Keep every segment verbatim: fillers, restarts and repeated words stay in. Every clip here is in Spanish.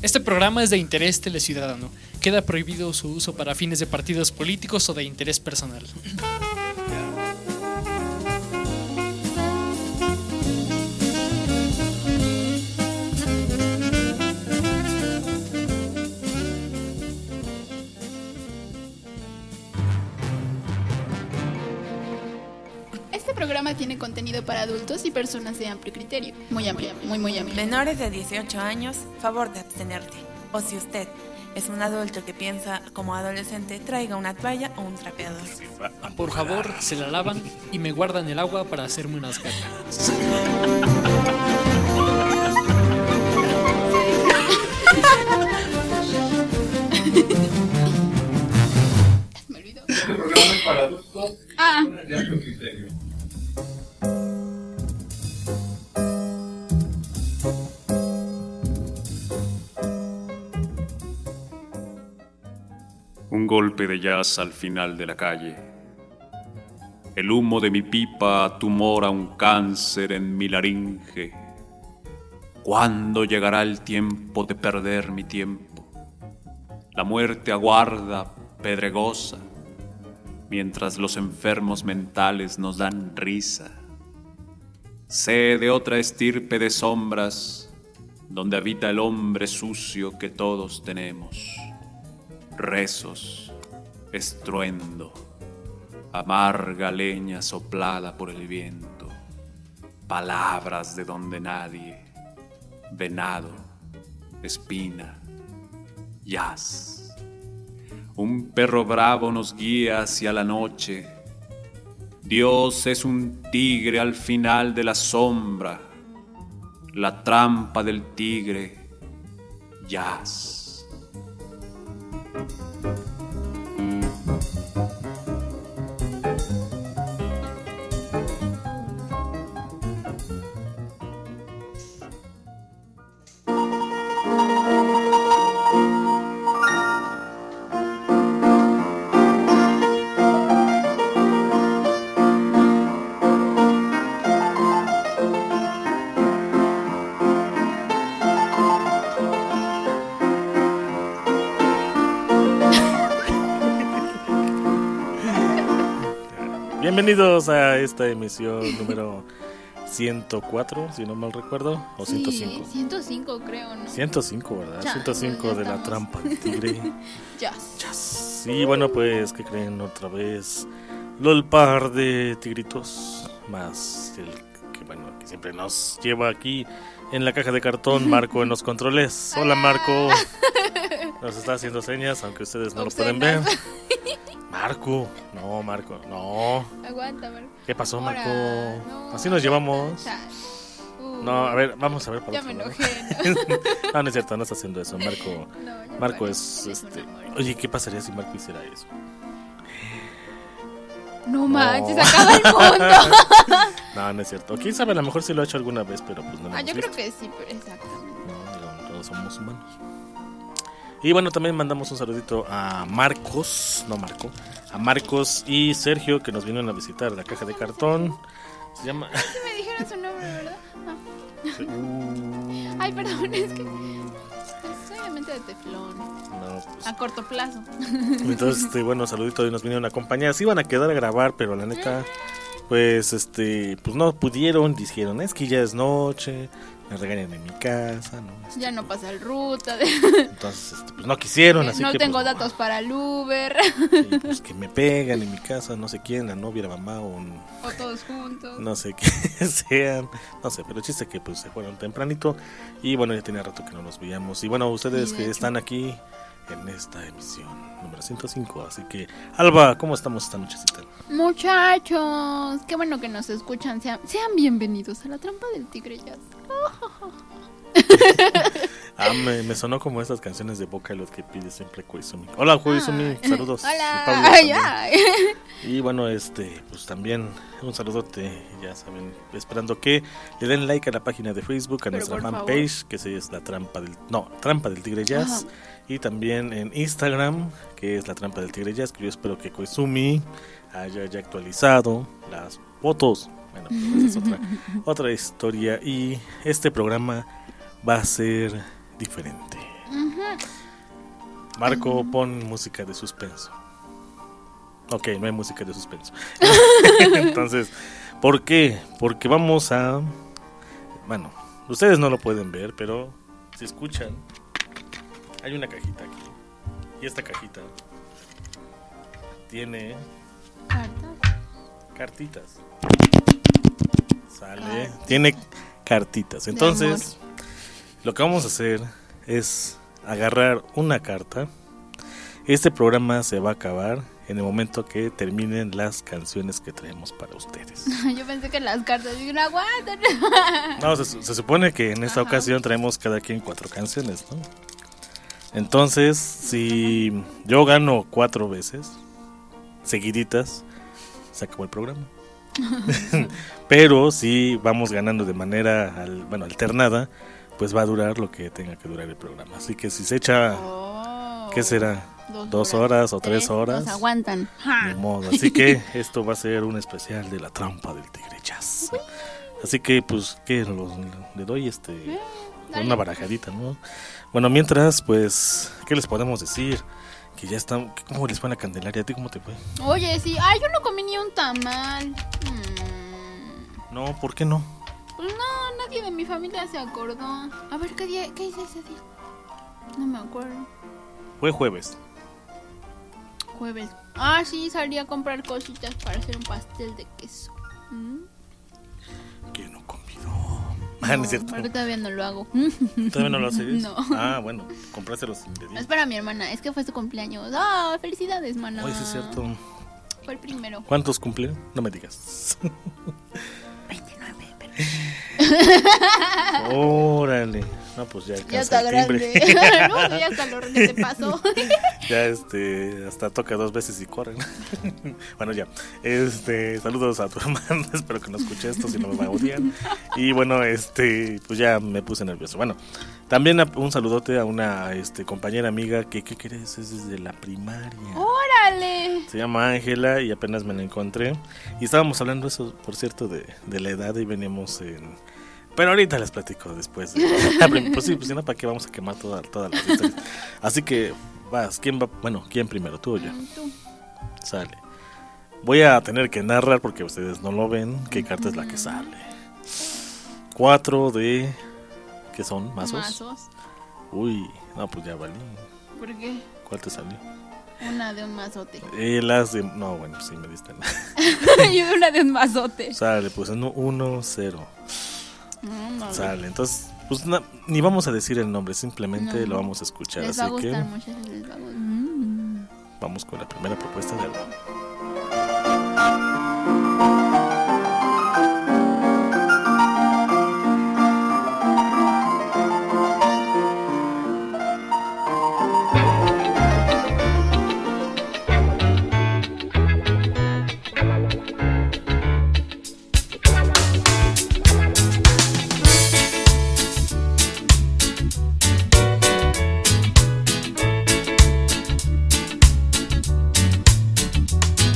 Este programa es de interés teleciudadano. Queda prohibido su uso para fines de partidos políticos o de interés personal. Este programa tiene contenido para adultos y personas de amplio criterio. Muy amplio, muy, muy amplio. Menores de dieciocho años, favor de abstenerte. O si usted es un adulto que piensa como adolescente, traiga una toalla o un trapeador. Por favor, se la lavan y me guardan el agua para hacerme unas gatas. Me olvidó. Este programa es para adultos Ah. de amplio criterio. Un golpe de jazz al final de la calle. El humo de mi pipa tumora un cáncer en mi laringe. ¿Cuándo llegará el tiempo de perder mi tiempo? La muerte aguarda, pedregosa, mientras los enfermos mentales nos dan risa. Sé de otra estirpe de sombras, donde habita el hombre sucio que todos tenemos. Rezos, estruendo, amarga leña soplada por el viento, palabras de donde nadie, venado, espina, jazz. Un perro bravo nos guía hacia la noche. Dios es un tigre al final de la sombra, la trampa del tigre, jazz. Bienvenidos a esta emisión número ciento cuatro, si no mal recuerdo, o ciento cinco. Sí, ciento cinco creo, ¿no? ciento cinco, ¿verdad? Ya, ciento cinco ya de la estamos. trampa del tigre. Jazz. Jazz. Y bueno, pues, ¿qué creen otra vez? LOL par de tigritos, más el que, bueno, que siempre nos lleva aquí en la caja de cartón, Marco en los controles. Hola, Marco. Nos está haciendo señas, aunque ustedes no lo pueden ver. Marco, no, Marco, no. Aguanta, Marco. ¿Qué pasó, Ahora, Marco? no, Así nos ya llevamos. está. Uh, No, a ver, vamos a ver para Ya otro me lado. enojé. ¿no? No, no es cierto, no está haciendo eso. Marco, No, no Marco parece, es eres un este. amor. Oye, ¿qué pasaría si Marco hiciera eso? No manches, acaba el mundo. No, no es cierto. Quién sabe, a lo mejor sí lo ha hecho alguna vez, pero pues no lo Ah, hemos yo visto. creo que sí, pero exactamente. No, digo, todos somos humanos. Y bueno, también mandamos un saludito a Marcos, no Marco, a Marcos y Sergio que nos vinieron a visitar la caja de cartón. Se llama. Sí me dijeron su nombre, ¿verdad? Ah. Uh, Ay, perdón, es que soy obviamente de teflón. No, pues. A corto plazo. Entonces, este, bueno, saludito y nos vinieron a acompañar. Se iban a quedar a grabar, pero la neta, pues, este, pues no pudieron. Dijeron, es que ya es noche, me regañan en mi casa, ¿no? Este, Ya no pasa el ruta. De... Entonces, este, pues no quisieron, así no que. tengo pues, datos para el Uber. y, pues que me pegan en mi casa, no sé quién, la novia, la mamá o un- O todos juntos. no sé qué sean, no sé, pero el chiste que pues se fueron tempranito y bueno, ya tenía rato que no los veíamos. Y bueno, ustedes Sí, de que hecho. están aquí en esta emisión número ciento cinco, así que Alba, ¿cómo estamos esta nochecita? Muchachos, qué bueno que nos escuchan. Sean, sean bienvenidos a la trampa del tigre jazz. Ah, me, me sonó como esas canciones de Vocaloid que pide siempre Koizumi. Hola Koizumi, Ah. saludos. Y Hola. Pablo Ay, también. ay. Y bueno, este, pues también un saludote, ya saben, esperando que le den like a la página de Facebook, a Pero nuestra por fanpage, que es la trampa del, no, trampa del Tigre Jazz, Ajá. y también en Instagram, que es la trampa del Tigre Jazz, que yo espero que Koizumi haya ya actualizado las fotos. Bueno, pues esa es otra, otra historia y este programa va a ser diferente. Marco, pon música de suspenso. Ok, no hay música de suspenso. Entonces, ¿por qué? Porque vamos a... Bueno, ustedes no lo pueden ver, pero si escuchan, hay una cajita aquí. Y esta cajita tiene... Cartas. Cartitas. Sale. Tiene cartitas. Entonces, lo que vamos a hacer es agarrar una carta. Este programa se va a acabar en el momento que terminen las canciones que traemos para ustedes. Yo pensé que las cartas digo, no aguantan. No, se, se supone que en esta Ajá. ocasión traemos cada quien cuatro canciones, ¿no? Entonces, si yo gano cuatro veces seguiditas, se acabó el programa. Pero si vamos ganando de manera al, bueno, alternada, pues va a durar lo que tenga que durar el programa. Así que si se echa, Oh. ¿qué será? Dos, ¿Dos horas o tres horas? Nos aguantan. Ni modo. Así que esto va a ser un especial de la trampa del tigre jazz. Así que, pues, ¿qué? Los- le doy este dale. una barajadita, ¿no? Bueno, mientras, pues, ¿qué les podemos decir? Que ya están... ¿Cómo les fue en la Candelaria? ¿A ti cómo te fue? Oye, sí. Ay, yo no comí ni un tamal. Mm. No, ¿por qué no? Pues no, nadie de mi familia se acordó. A ver, ¿qué día? ¿Qué hice ese día? No me acuerdo. Fue jueves. Jueves. Ah, sí, salí a comprar cositas para hacer un pastel de queso. ¿Mm? ¿Quién no convidó? Ah, no es cierto. Pero todavía no lo hago. ¿Todavía no lo haces? No. Ah, bueno, compraste los Es ingredientes. para mi hermana, es que fue su cumpleaños. ¡Ah! ¡Felicidades, mana! Oye, sí es cierto. Fue el primero. ¿Cuántos cumplen? No me digas. veintinueve, pero... Órale. No, pues ya Ya alcanza está el timbre. grande. No, ya está lo que te pasó. Ya este, hasta toca dos veces y corren. Bueno, ya. Este, saludos a tu hermana, espero que no escuche esto, si no me va a odiar. Y bueno, este, pues ya me puse nervioso. Bueno, también a- un saludote a una este compañera amiga que, ¿qué crees? Es desde la primaria. ¡Órale! Se llama Ángela y apenas me la encontré. Y estábamos hablando eso, por cierto, de, de la edad y veníamos en... Pero ahorita les platico después. Pues sí, pues si no, ¿para qué vamos a quemar toda, todas las historias? Así que, vas, ¿quién va? Bueno, ¿quién primero? ¿Tú o yo? Tú. Sale. Voy a tener que narrar porque ustedes no lo ven. ¿Qué carta es la que sale? Cuatro de... ¿Qué son? ¿Mazos? Mazos. Uy, no, pues ya valí. ¿Por qué? ¿Cuál te salió? Una de un mazote. Eh, las de... No, bueno, sí me diste. Yo una de un mazote. Sale, pues en uno, cero. No, no, Sale, entonces, pues na- ni vamos a decir el nombre, simplemente No. lo vamos a escuchar. les va a Así que gustar, muchachos, les va a gustar. Mm. vamos con la primera propuesta de álbum. Thank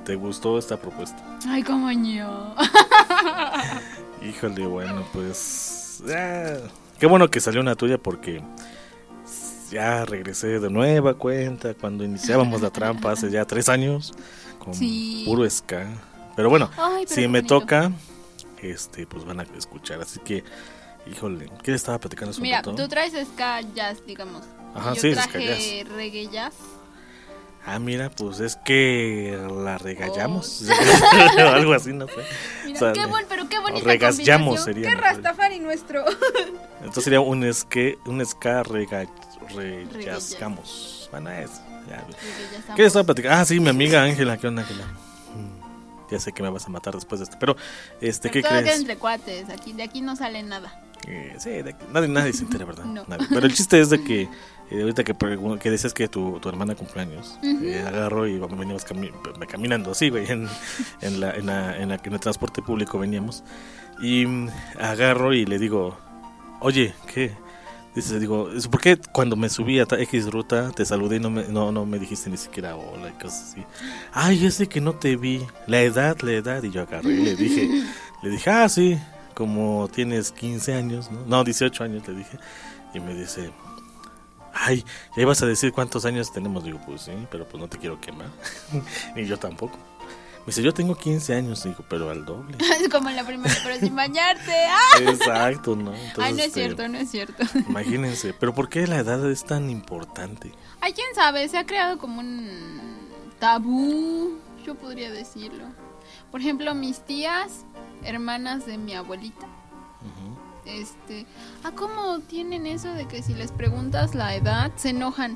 ¿te gustó esta propuesta? Ay, cómo yo. Híjole, bueno, pues... ah, qué bueno que salió una tuya porque ya regresé de nueva cuenta cuando iniciábamos la trampa hace ya tres años con Sí. puro ska. Pero bueno, Ay, pero si qué me bonito. toca, este, pues van a escuchar. Así que, híjole, ¿qué le estaba platicando hace un Mira, rato? tú traes ska jazz, digamos. Ajá, Yo sí, ska traje reggae jazz. Ah, mira, pues es que la regallamos. Oh. O algo así, no sé. Mira, O sea, qué bueno, pero qué bonita regallamos combinación. sería Qué mejor. Rastafari nuestro. Entonces sería un esque, un ska rega, Reggae regallamos. Bueno, eso. Ya. Reggae jazz, ¿Qué le estaba ambos. platicando? Ah, sí, mi amiga Ángela. ¿Qué onda, Ángela? Mm, Ya sé que me vas a matar después de esto. Pero, este, Pero ¿qué todo queda crees? entre cuates. Aquí, de aquí no sale nada. Eh, sí, de aquí- nadie, nadie se entera, ¿verdad? No. Nadie. Pero el chiste es de que eh, ahorita que, pregun- que decías que tu, tu hermana cumpleaños, Ujú. eh, agarro y vamos- veníamos cami- caminando así, güey, en, en, la, en, la, en, la- en el transporte público veníamos. Y mm, agarro y le digo, oye, ¿qué? Dice, digo, "¿Es ¿por qué cuando me subí a ta- X ruta te saludé y no me, no, no me dijiste ni siquiera hola y cosas así? Ay, ese que no te vi, la edad, la edad. Y yo agarré y le dije, le dije, ah, sí, como tienes quince años, ¿no? No, dieciocho años, le dije. Y me dice, ay, ya ibas a decir cuántos años tenemos. Digo, pues sí, pero pues no te quiero quemar. Ni yo tampoco. Me dice, yo tengo quince años. Digo, pero al doble. Es como en la primera, pero sin bañarte. ¡Ah! Exacto, ¿no? Entonces, Ay, no es este, cierto, no es cierto. Imagínense, pero ¿por qué la edad es tan importante? Ay, quién sabe, se ha creado como un tabú, yo podría decirlo. Por ejemplo, mis tías, hermanas de mi abuelita, Ujú. este, ah, ¿cómo tienen eso de que si les preguntas la edad se enojan?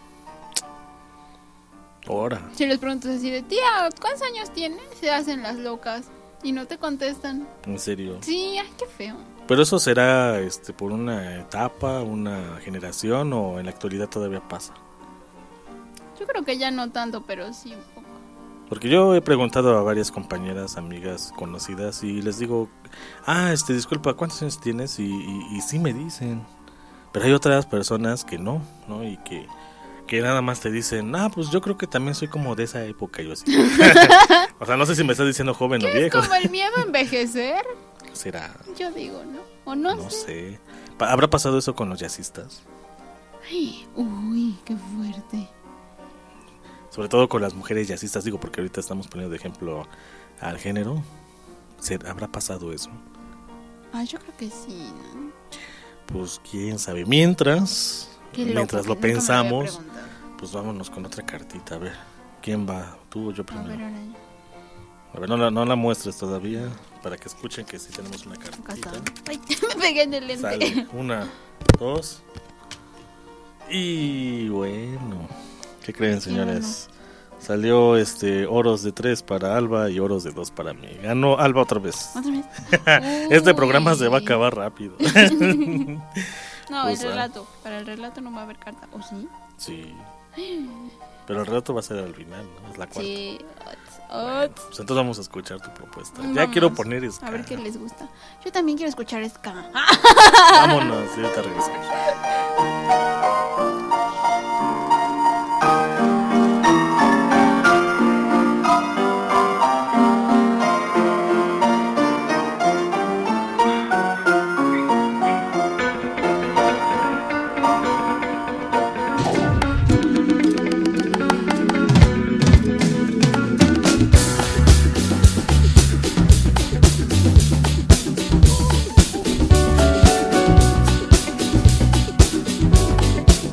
Ahora, Si les preguntas así de, tía, ¿cuántos años tienes? Se hacen las locas y no te contestan. en serio. Sí, ay, qué feo. Pero eso será este por una etapa, una generación o en la actualidad todavía pasa. Yo creo que ya no tanto, pero sí un poco. Porque yo he preguntado a varias compañeras, amigas, conocidas y les digo, ah, este, disculpa, ¿cuántos años tienes? Y, y, y sí me dicen. Pero hay otras personas que no, ¿no? Y que, que nada más te dicen, ah, pues yo creo que también soy como de esa época. Y yo así. O sea, no sé si me estás diciendo joven o ¿Es viejo. como el miedo a envejecer? Será, Yo digo, ¿no? O no, no sé. sé. Pa- ¿Habrá pasado eso con los jazzistas? Ay, uy, qué fuerte. Sobre todo con las mujeres jazzistas, digo, porque ahorita estamos poniendo de ejemplo al género. ¿Se- ¿Habrá pasado eso? Ah, yo creo que sí, ¿no? Pues quién sabe. Mientras, Qué loco, mientras que lo nunca me lo había pensamos, preguntado. pues vámonos con otra cartita. A ver, ¿quién va? ¿Tú o yo A primero? ver, ahora yo. A ver, no la, no la muestres todavía, para que escuchen que sí tenemos una Acá cartita. está. Ay, me pegué en el lente. Sale, una, dos. Y bueno, ¿qué creen, señores? Salió este oros de tres para Alba y oros de dos para mí. Ganó Alba otra vez. ¿Otra vez? Este programa Uy. se va a acabar rápido. No, Pues, el ah. relato. Para el relato no va a haber carta. ¿O sí? Sí. Pero el relato va a ser al final, ¿no? Es la cuarta. Sí. Bueno, Ots, pues entonces vamos a escuchar tu propuesta. Ya Vamos. quiero poner ska. A ver qué les gusta. Yo también quiero escuchar ska. Vámonos, y ahorita regresamos. Thank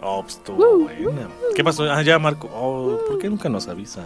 Oh, pues estuvo buena. ¿Qué pasó? Ah, ya, Marco. Oh, ¿por qué nunca nos avisa?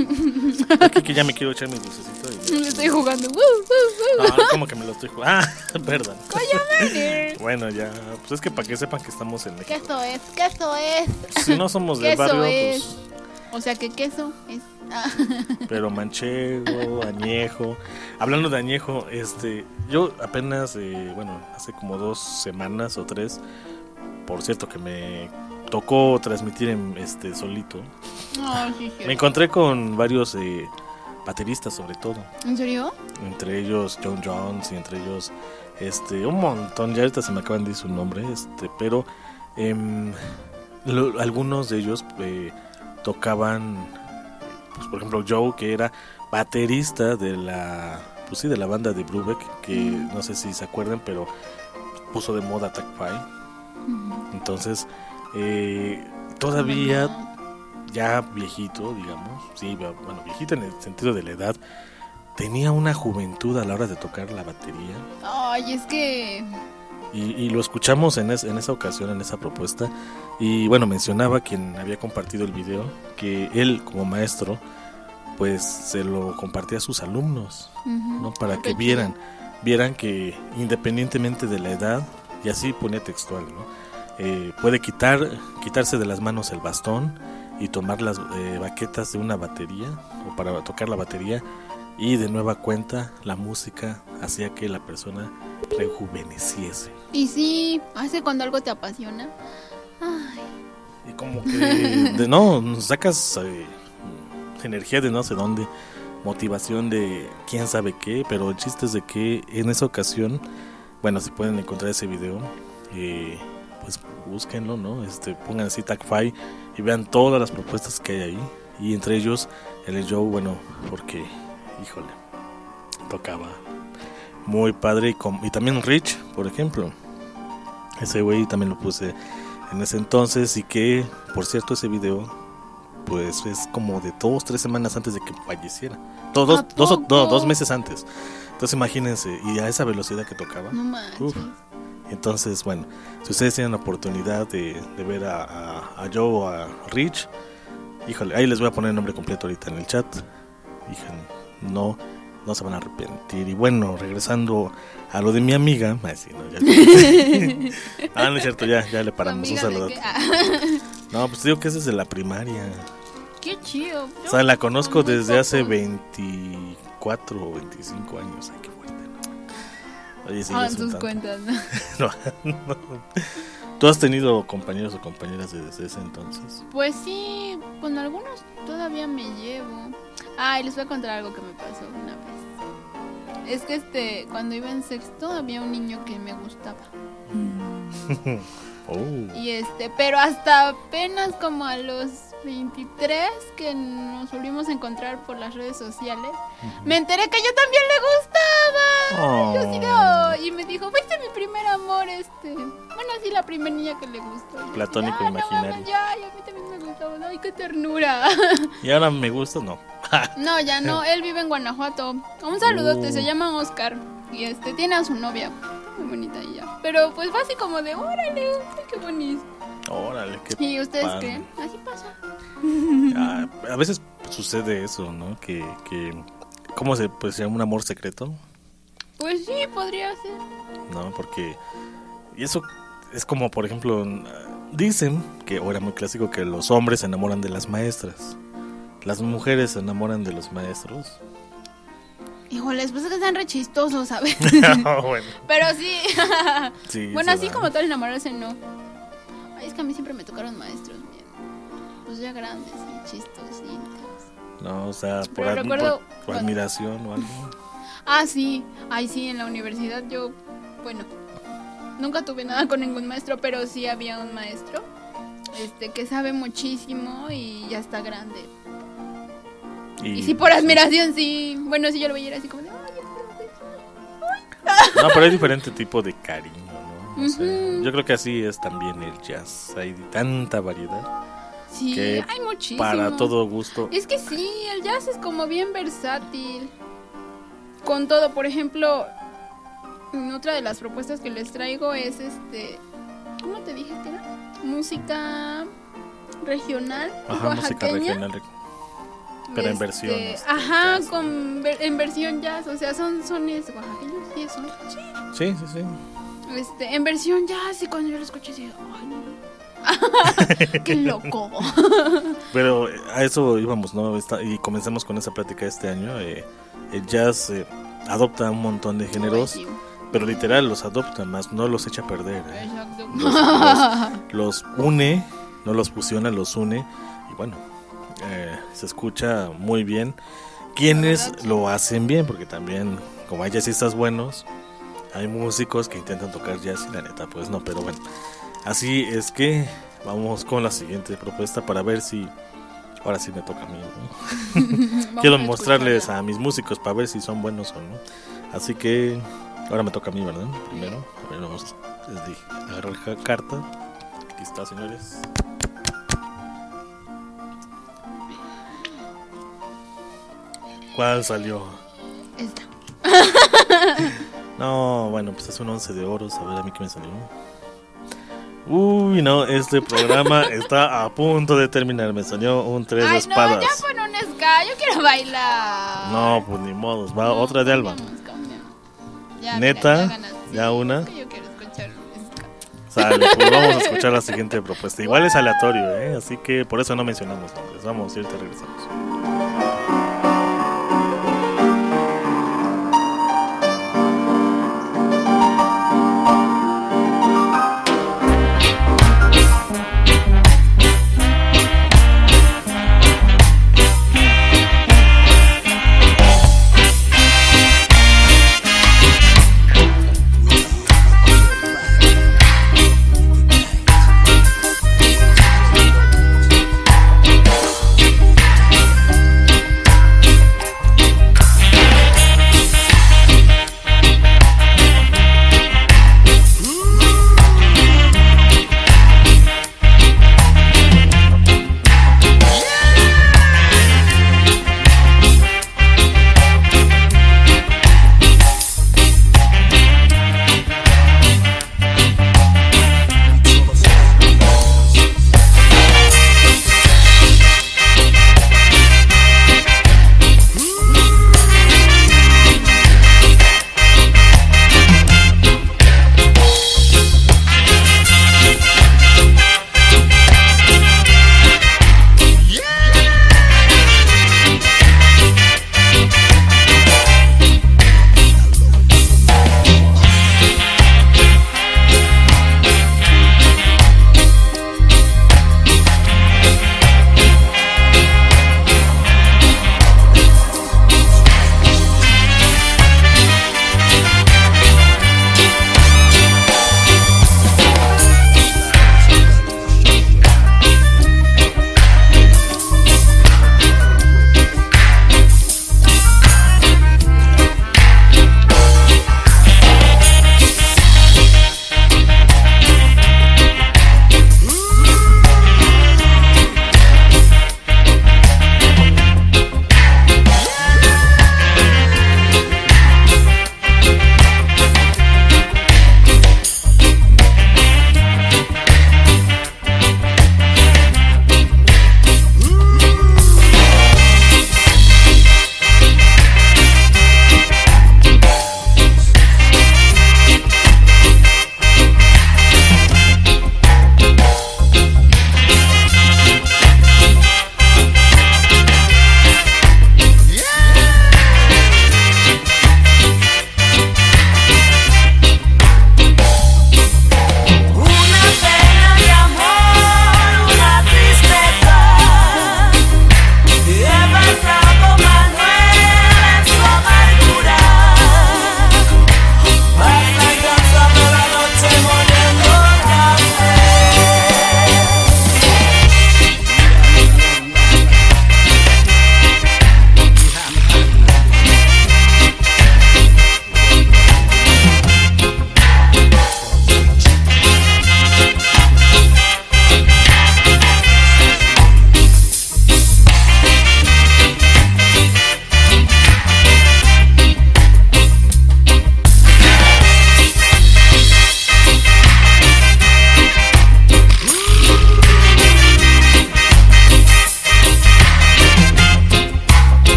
Aquí que ya me quiero echar mi dulcecito. Y... Me estoy jugando. Uh, uh, uh. No, como que me lo estoy jugando. Ah, perdón. Cállame. Bueno, ya. Pues es que para que sepan que estamos en México. Queso es, queso es. Si no somos del Queso barrio, es. pues. O sea que queso es. Ah. Pero manchego, añejo. Hablando de añejo, este, yo apenas, eh, bueno, hace como dos semanas o tres, por cierto que me tocó transmitir en este solito. Oh, sí, sí. Me encontré con varios eh, bateristas sobre todo. ¿En serio? Entre ellos John Jones y entre ellos este un montón. Ya ahorita se me acaban de decir su nombre, este, pero eh, lo, algunos de ellos eh, tocaban, pues por ejemplo Joe, que era baterista de la, pues sí, de la banda de Brubeck, que mm. no sé si se acuerdan, pero puso de moda Attack Five. Mm. Entonces, eh, todavía ya viejito, digamos, sí, bueno, viejito en el sentido de la edad, tenía una juventud a la hora de tocar la batería. Ay, es que... Y, y lo escuchamos en, es, en esa ocasión, en esa propuesta. Y bueno, mencionaba quien había compartido el video que él como maestro pues se lo compartía a sus alumnos, uh-huh. ¿no? Para que vieran, vieran que independientemente de la edad, y así ponía textual, ¿no? Eh, puede quitar, quitarse de las manos el bastón y tomar las eh, baquetas de una batería o para tocar la batería, y de nueva cuenta la música hacía que la persona rejuveneciese. Y sí, hace cuando algo te apasiona. Ay. Y como que de, no sacas eh, energía de no sé dónde, motivación de quién sabe qué, pero el chiste es de que en esa ocasión, bueno, si pueden encontrar ese video, eh, pues búsquenlo, ¿no? Este, pongan así Tag Five y vean todas las propuestas que hay ahí, y entre ellos el Joe, bueno, porque híjole, tocaba muy padre, y, com- y también Rich, por ejemplo, ese güey también lo puse en ese entonces, y que por cierto ese video pues es como de dos, tres semanas antes de que falleciera, dos, dos, dos, no, dos meses antes. Entonces imagínense, y a esa velocidad que tocaba. No manches. Uf. Entonces, bueno, si ustedes tienen la oportunidad de, de ver a, a, a Joe o a Rich, híjole, ahí les voy a poner el nombre completo ahorita en el chat. Híjole, no, no se van a arrepentir. Y bueno, regresando a lo de mi amiga, ay, sí, no, ya, ah, no es cierto, ya, ya le paramos un saludo. Ah. No, pues digo que es desde la primaria. Qué chido. O sea, la conozco desde hace veinticuatro o veinticinco años. Ay, qué fuerte, ¿no? Oye, sí, ah, en tus cuentas, ¿no? no, no. ¿Tú has tenido compañeros o compañeras desde ese entonces? Pues sí, con algunos todavía me llevo. Ah, y les voy a contar algo que me pasó una vez. Es que este, cuando iba en sexto había un niño que me gustaba. Oh. Y este, pero hasta apenas como a los veintitrés que nos volvimos a encontrar por las redes sociales, uh-huh. me enteré que yo también le gustaba. Oh. Yo sí, no. Y me dijo, fuiste mi primer amor, este. Bueno, sí, la primera niña que le gustó. Y platónico yo, ah, imaginario. No, ya, y a mí también me gustaba. Ay, qué ternura. ¿Y ahora me gusta? No. No, ya no. Él vive en Guanajuato. Un saludote, uh. se llama Oscar. Y este, tiene a su novia. Muy bonita ella. Pero pues fue así como de, órale, qué bonito. Órale, qué ¿Y ustedes padre. creen? Así pasa. Ah, a veces sucede eso, ¿no? Que, que ¿cómo se pues, se llama un amor secreto? Pues sí, podría ser. No, porque y eso es como, por ejemplo, dicen que, o era muy clásico, que los hombres se enamoran de las maestras, las mujeres se enamoran de los maestros. Híjole, después de que sean re chistosos, ¿sabes? No, bueno. Pero sí. Sí, bueno, así va. como tal enamorarse, no. Ay, es que a mí siempre me tocaron maestros bien, pues ya grandes y chistositos. No, o sea, por, ad- recuerdo, por, por admiración o algo. Ah, sí. Ay, sí, en la universidad yo, bueno, nunca tuve nada con ningún maestro, pero sí había un maestro este que sabe muchísimo y ya está grande. Y, y sí, por admiración, sí. Bueno, sí, yo lo veía así como de, ay, no, pero hay diferente tipo de cariño, ¿no? O sea, uh-huh. Yo creo que así es también el jazz. Hay tanta variedad. Sí, que hay muchísimo. Para todo gusto. Es que sí, el jazz es como bien versátil. Con todo, por ejemplo, otra de las propuestas que les traigo es este ¿cómo te dije que era? Música regional, Ajá, música oaxaqueña. regional. Pero en Este, versión. este, Ajá, jazz. con, ver- en versión jazz, o sea, son sones oaxaqueños, sí, eso. Sí, sí, sí. Este, en versión jazz, y cuando yo lo escuché, dije, ay, no. Qué loco. Pero a eso íbamos, ¿no? Esta- y comenzamos con esa plática este año. eh, el jazz eh, adopta un montón de géneros, Ay, sí. pero literal los adopta, más no los echa a perder. ¿eh? Exacto. Los, los une, no los fusiona, los une. Y bueno, eh, se escucha muy bien. Quienes La verdad, sí. lo hacen bien, porque también, como hay jazzistas buenos, hay músicos que intentan tocar jazz y la neta, pues no, pero bueno. Así es que vamos con la siguiente propuesta para ver si ahora sí me toca a mí, ¿no? Vamos Quiero a mostrarles escucharla. a mis músicos para ver si son buenos o no. Así que ahora me toca a mí, ¿verdad? Primero, a ver, vamos. Les dije, agarrar la carta. Aquí está, señores. ¿Cuál salió? Esta. No, bueno, pues es un once de oros. A ver, a mí qué me salió. Uy, no, este programa está a punto de terminar. Me salió un tres de Ay, espadas. no, ya pon un ska, yo quiero bailar. No, pues ni modos. Va otra de Alba. Cambiamos, cambiamos. Ya, Neta, mira, ya ganaste. ya una. Es que yo quiero escuchar un ska. Sale, pues vamos a escuchar la siguiente propuesta. Igual es aleatorio, ¿eh? Así que por eso no mencionamos nombres. Vamos, y ahorita regresamos. Thank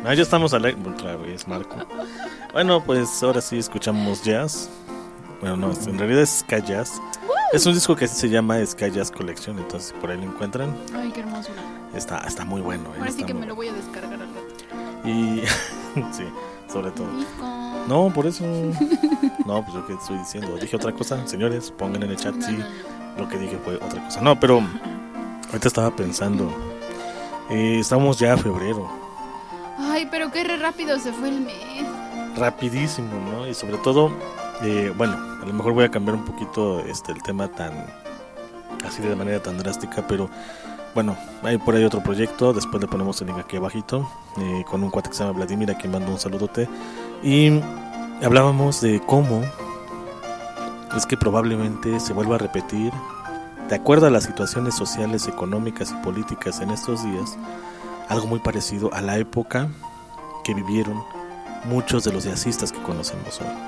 Ah, ya estamos al aire otra vez, Marco. Bueno, pues ahora sí escuchamos jazz. Bueno, no, en realidad es Ska Jazz. Es un disco que se llama Ska Jazz Collection, entonces por ahí lo encuentran. Ay, qué hermosura. Está, está muy bueno. ¿eh? Ahora sí Está que muy me lo bueno. voy a descargar al rato. Y sí, sobre todo. Disco. No, por eso. No, pues yo que estoy diciendo. Dije otra cosa, señores, pongan en el chat No, si no, no. lo que dije fue otra cosa. No, pero ahorita estaba pensando. Eh, estamos ya a febrero. Ay, pero qué re rápido se fue el mes. Rapidísimo, ¿no? Y sobre todo, eh, bueno, a lo mejor voy a cambiar un poquito este el tema tan así de manera tan drástica, pero bueno, hay por ahí otro proyecto, después le ponemos el link aquí abajito, eh, con un cuate que se llama Vladimir, a quien mando un saludote, y hablábamos de cómo es que probablemente se vuelva a repetir, de acuerdo a las situaciones sociales, económicas y políticas en estos días, algo muy parecido a la época que vivieron muchos de los jazzistas que conocemos hoy.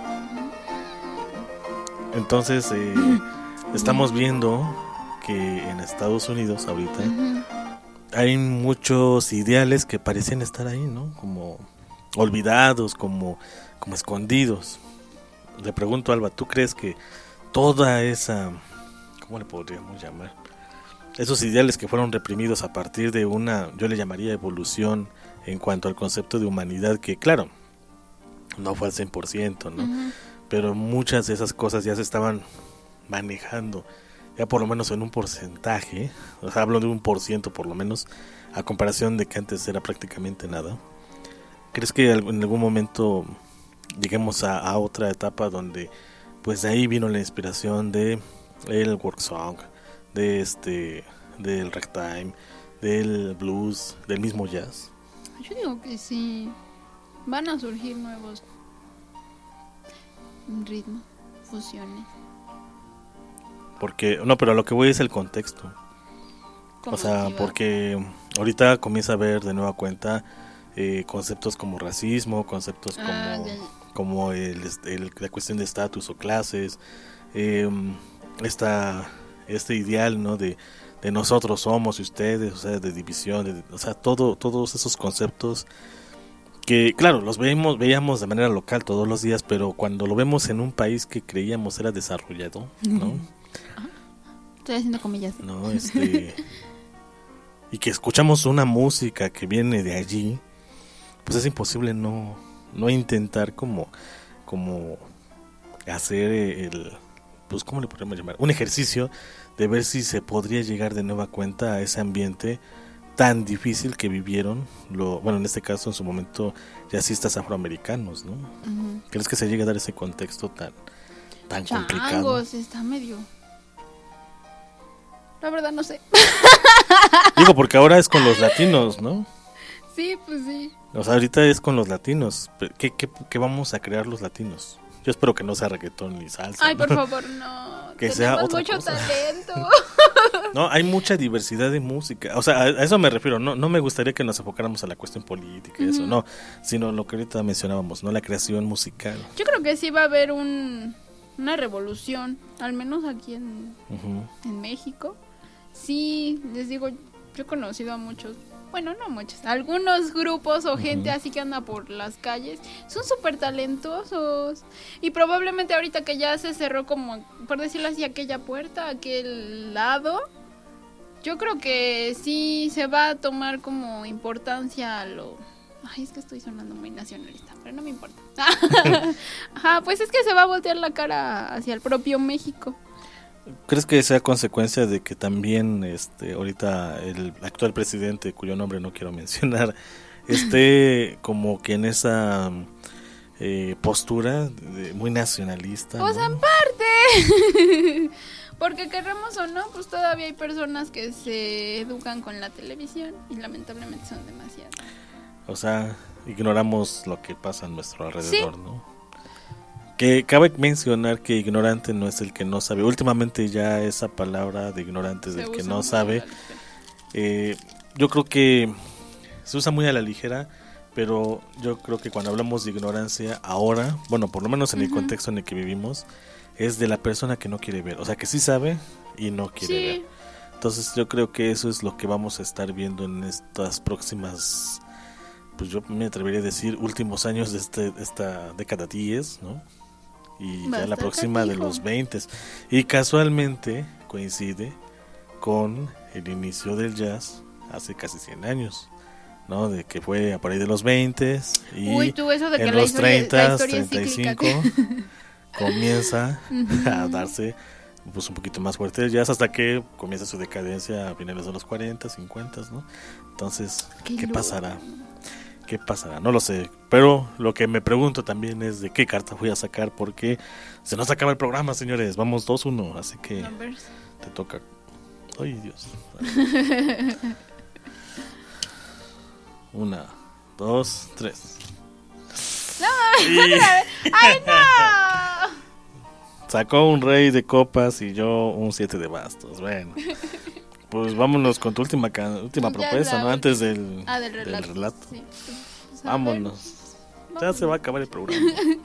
Entonces, eh, estamos viendo que en Estados Unidos ahorita Ujú. hay muchos ideales que parecen estar ahí, ¿no? Como olvidados, como, como escondidos. Le pregunto, Alba, ¿tú crees que toda esa, ¿cómo le podríamos llamar? Esos ideales que fueron reprimidos a partir de una, yo le llamaría evolución en cuanto al concepto de humanidad, que claro, no fue al cien por ciento, ¿no? Ujú. Pero muchas de esas cosas ya se estaban manejando, ya por lo menos en un porcentaje, o sea, hablo de un por ciento por lo menos, a comparación de que antes era prácticamente nada. ¿Crees que al- en algún momento lleguemos a, a otra etapa donde pues de ahí vino la inspiración de el work song, de este, del ragtime, del blues, del mismo jazz? Yo digo que sí. Van a surgir nuevos ritmos, fusiones. Porque, no, pero a lo que voy es el contexto. como O sea, si va- porque ahorita comienza a ver de nueva cuenta eh, conceptos como racismo, conceptos como, Ah, ya, ya. como el, el- la cuestión de estatus o clases, eh, esta, este ideal, ¿no? De, de nosotros somos y ustedes, o sea, de división, de- o sea, todo, todos esos conceptos que, claro, los veíamos, veíamos de manera local todos los días, pero cuando lo vemos en un país que creíamos era desarrollado, ¿no? Estoy haciendo comillas. No, este y que escuchamos una música que viene de allí, pues es imposible no no intentar como como hacer el, pues cómo le podríamos llamar, un ejercicio de ver si se podría llegar de nueva cuenta a ese ambiente tan difícil que vivieron lo, bueno, en este caso en su momento jazzistas afroamericanos, ¿no? Ujú. ¿Crees que se llegue a dar ese contexto tan tan complicado? Changos, está medio. La verdad no sé. Digo, porque ahora es con los latinos, ¿no? Sí, pues sí. O sea, ahorita es con los latinos. ¿Qué, qué, qué vamos a crear los latinos? Yo espero que no sea reggaetón ni salsa. Ay, ¿no? por favor, no. Que sea Tenemos otra mucho cosa. talento. No, hay mucha diversidad de música. O sea, a, a eso me refiero. No, no me gustaría que nos enfocáramos a la cuestión política y eso, Ujú. no. Sino lo que ahorita mencionábamos, ¿no? La creación musical. Yo creo que sí va a haber un, una revolución, al menos aquí en, Ujú. en México. Sí, les digo, yo he conocido a muchos, bueno, no muchos, algunos grupos o gente Ujú. así que anda por las calles. Son súper talentosos. Y probablemente ahorita que ya se cerró como, por decirlo así, aquella puerta, aquel lado, yo creo que sí se va a tomar como importancia a lo... Ay, es que estoy sonando muy nacionalista, pero no me importa. Ajá, pues es que se va a voltear la cara hacia el propio México. ¿Crees que sea consecuencia de que también este ahorita el actual presidente, cuyo nombre no quiero mencionar, esté como que en esa eh, postura de- muy nacionalista? Pues ¿no? en parte. Porque querramos o no, pues todavía hay personas que se educan con la televisión y lamentablemente son demasiadas. O sea, ignoramos lo que pasa a nuestro alrededor, ¿no? Que cabe mencionar que ignorante no es el que no sabe. Últimamente ya esa palabra de ignorante es Se del que usa no muy sabe. a la ligera. Eh, yo creo que se usa muy a la ligera, pero yo creo que cuando hablamos de ignorancia ahora, bueno, por lo menos en el Ujú. contexto en el que vivimos, es de la persona que no quiere ver. O sea, que sí sabe y no quiere Sí. ver. Entonces yo creo que eso es lo que vamos a estar viendo en estas próximas pues yo me atrevería a decir últimos años de este, esta década diez, ¿no? Y ya la próxima de los veinte. Y casualmente coincide con el inicio del jazz hace casi cien años, ¿no? De que fue a por ahí de los veinte y Uy, tú, eso de que en la los historia- la treinta, historia es treinta y cinco cíclica. comienza a darse pues un poquito más fuerte el jazz hasta que comienza su decadencia a finales de los cuarenta, cincuenta, ¿no? Entonces, Qué ¿qué loco. pasará? ¿Qué pasará? No lo sé. Pero lo que me pregunto también es de qué carta voy a sacar, porque se nos acaba el programa, señores. Vamos dos uno, así que Numbers. te toca. Ay, Dios. Una, dos, tres. Y ¡Ay, no! sacó un rey de copas y yo un siete de bastos. Bueno, pues vámonos con tu última ca- última Ya propuesta, la ¿no? Antes del, Ah, del relato. del relato. Sí. Pues, a Vámonos. ver, Ya se va a acabar el programa.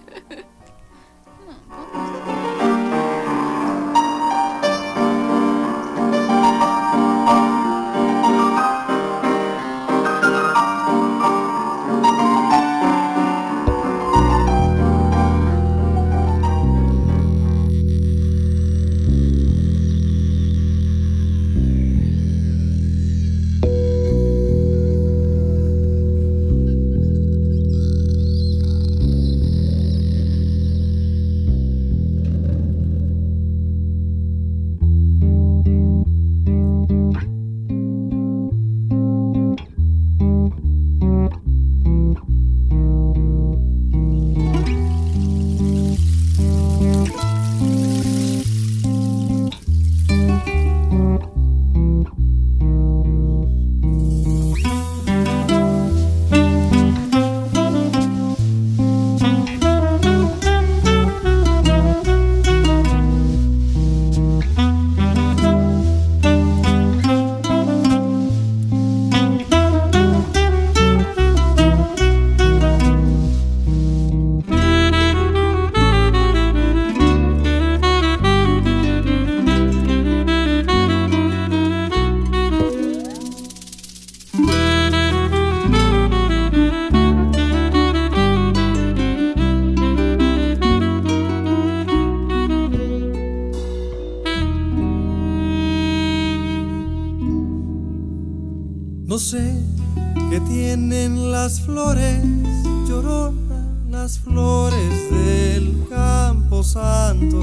No sé qué tienen las flores, Llorona, las flores del Campo Santo.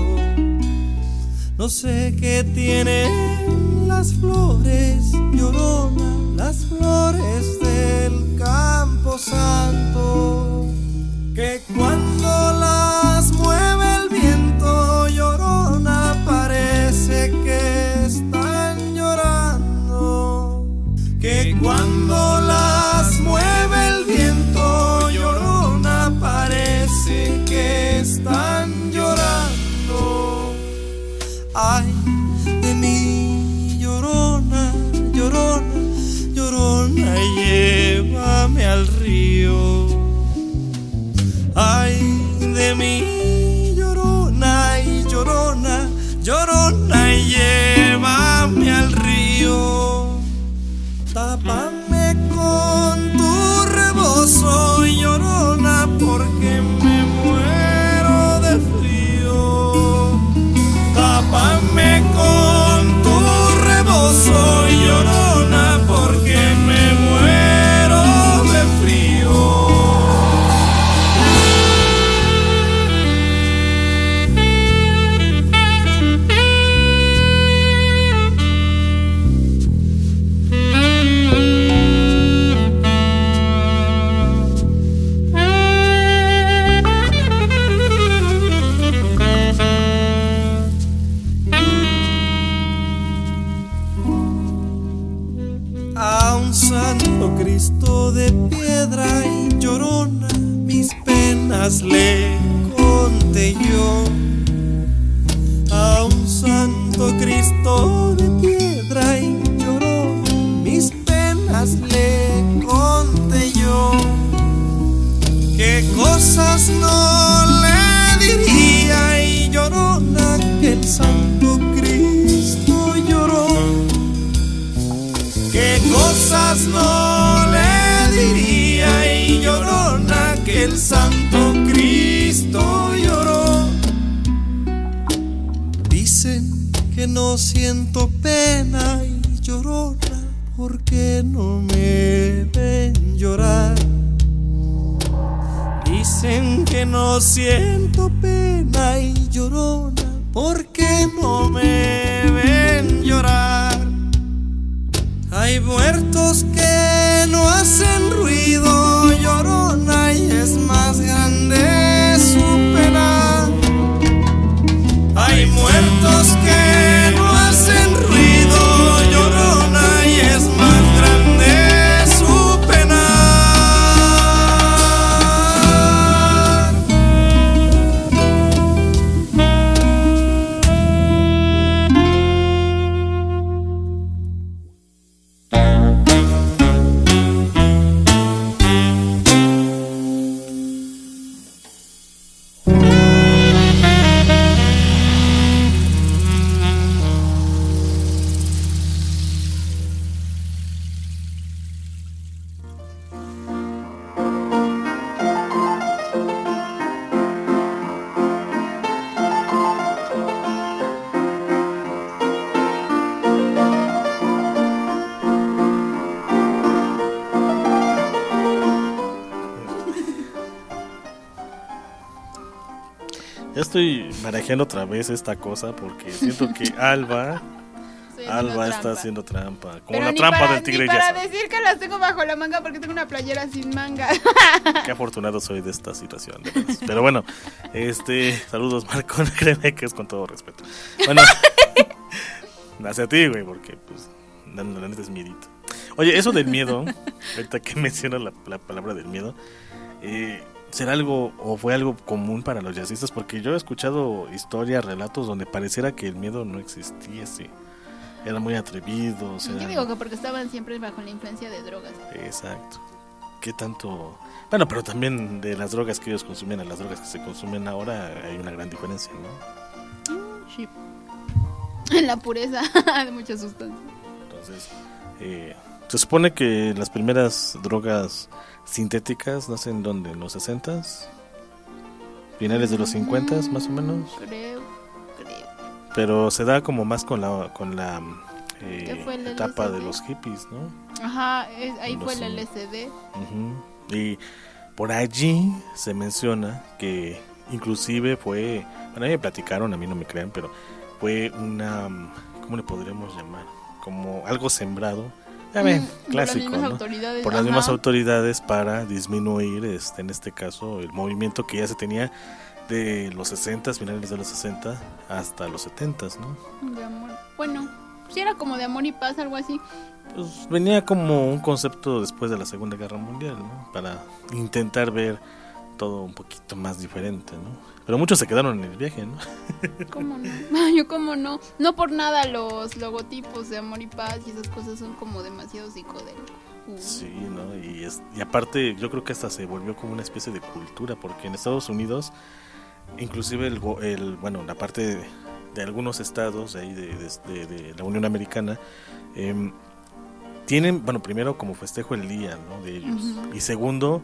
No sé qué tienen las flores, Llorona, las flores del Campo Santo. Que cuando las mueve el viento, Llorona, parece que están llorando. Que cuando las mueve el viento, Llorona, parece que están llorando. Ay, de mí, Llorona, Llorona, Llorona, llévame al río. Ay, de mí, Llorona, y Llorona, Llorona, llévame al río. Tápame con tu rebozo, Llorona, porque me muero de frío. Tápame con tu rebozo, Llorona, porque me muero de frío. A un santo Cristo de piedra y Llorona, mis penas le conté yo. A un santo Cristo de piedra y Llorona, mis penas le conté yo. Qué cosas no le diría y Llorona, que el santo Cristo lloró. Qué cosas no le diría y no siento pena y llorona, ¿por qué no me ven llorar? Dicen que no siento pena y llorona, ¿por qué no me ven llorar? Hay muertos que no hacen ruido, llorona, y es más grande su pena. Hay muertos que no hacen ruido, llorona, y es más grande su pena. Ya estoy barajeando otra vez esta cosa porque siento que Alba Estoy haciendo Alba está trampa. haciendo trampa, como Pero la ni trampa para- del tigre ni para Yasa. decir que las tengo bajo la manga porque tengo una playera sin manga. Qué afortunado soy de esta situación, de veras. Pero bueno, este, saludos Marco, créeme que es con todo respeto. Bueno, hacia ti, güey, porque pues la, la neta es miedito. Oye, eso del miedo, ahorita que mencionas la, la palabra del miedo, eh, ¿será algo o fue algo común para los jazzistas? Porque yo he escuchado historias, relatos donde pareciera que el miedo no existiese. Eran muy atrevidos. Yo eran- digo que porque estaban siempre bajo la influencia de drogas. Exacto. ¿Qué tanto? Bueno, pero también de las drogas que ellos consumían a las drogas que se consumen ahora hay una gran diferencia, ¿no? Sí. En la pureza de muchas sustancias. Entonces, eh, se supone que las primeras drogas sintéticas nacen donde, en los sesentas, finales de los cincuentas, más o menos. Creo, creo. Pero se da como más con la con la eh, ¿Qué fue el etapa L S D? de los hippies, ¿no? Ajá, es- ahí No fue el sé. L S D. Ujú. Y por allí se menciona que inclusive fue, bueno, a mí me platicaron, a mí no me crean, pero fue una, ¿cómo le podríamos llamar? Como algo sembrado, ya ven, Mm, por las clásico, mismas ¿no? autoridades. Por las Ajá. mismas autoridades para disminuir, este, en este caso, el movimiento que ya se tenía de los sesentas, finales de los sesenta hasta los setentas, ¿no? De amor. Bueno, sí era como de amor y paz, algo así. Pues venía como un concepto después de la Segunda Guerra Mundial, ¿no? Para intentar ver todo un poquito más diferente, ¿no? Pero muchos se quedaron en el viaje, ¿no? ¿Cómo no? Yo cómo no. No por nada los logotipos de amor y paz y esas cosas son como demasiado psicodélicos. Uh. Sí, ¿no? Y, es, y aparte yo creo que hasta se volvió como una especie de cultura, porque en Estados Unidos, inclusive el, go- el bueno, la parte de, de algunos estados de ahí de, de, de- de la Unión Americana, em, tienen, bueno, primero como festejo el día, ¿no? De ellos. Ujú. Y segundo,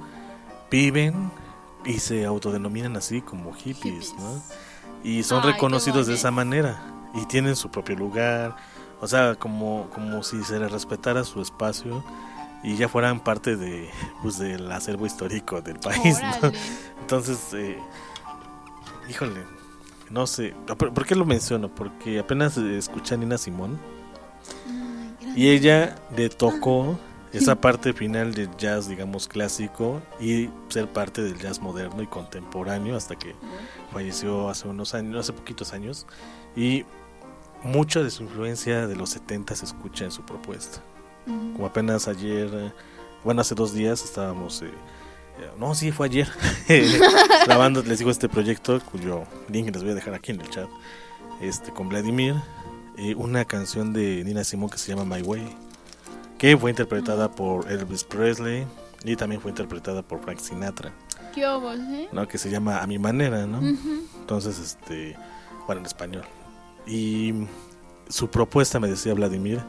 viven y se autodenominan así como hippies, Hippies. ¿no? Y son Ay, qué reconocidos de bonito. esa manera y tienen su propio lugar, o sea, como, como si se les respetara su espacio y ya fueran parte de, pues, del acervo histórico del país, ¿no? Órale. Entonces, eh, híjole, no sé, ¿por, por qué lo menciono? Porque apenas eh, escuché a Nina Simone Ay, gracias. y ella le tocó esa parte final del jazz, digamos, clásico y ser parte del jazz moderno y contemporáneo hasta que falleció hace unos años, hace poquitos años, y mucha de su influencia de los setenta se escucha en su propuesta. Ujú. Como apenas ayer, eh, bueno, hace dos días estábamos, eh, eh, no, sí, fue ayer, grabando, les digo, este proyecto, cuyo link les voy a dejar aquí en el chat, este, con Vladimir, eh, una canción de Nina Simone que se llama My Way, que fue interpretada por Elvis Presley y también fue interpretada por Frank Sinatra, ¿Qué obos, eh? ¿no? Que se llama A Mi Manera, ¿no? Ujú. Entonces, este, bueno, en español. Y su propuesta, me decía Vladimir,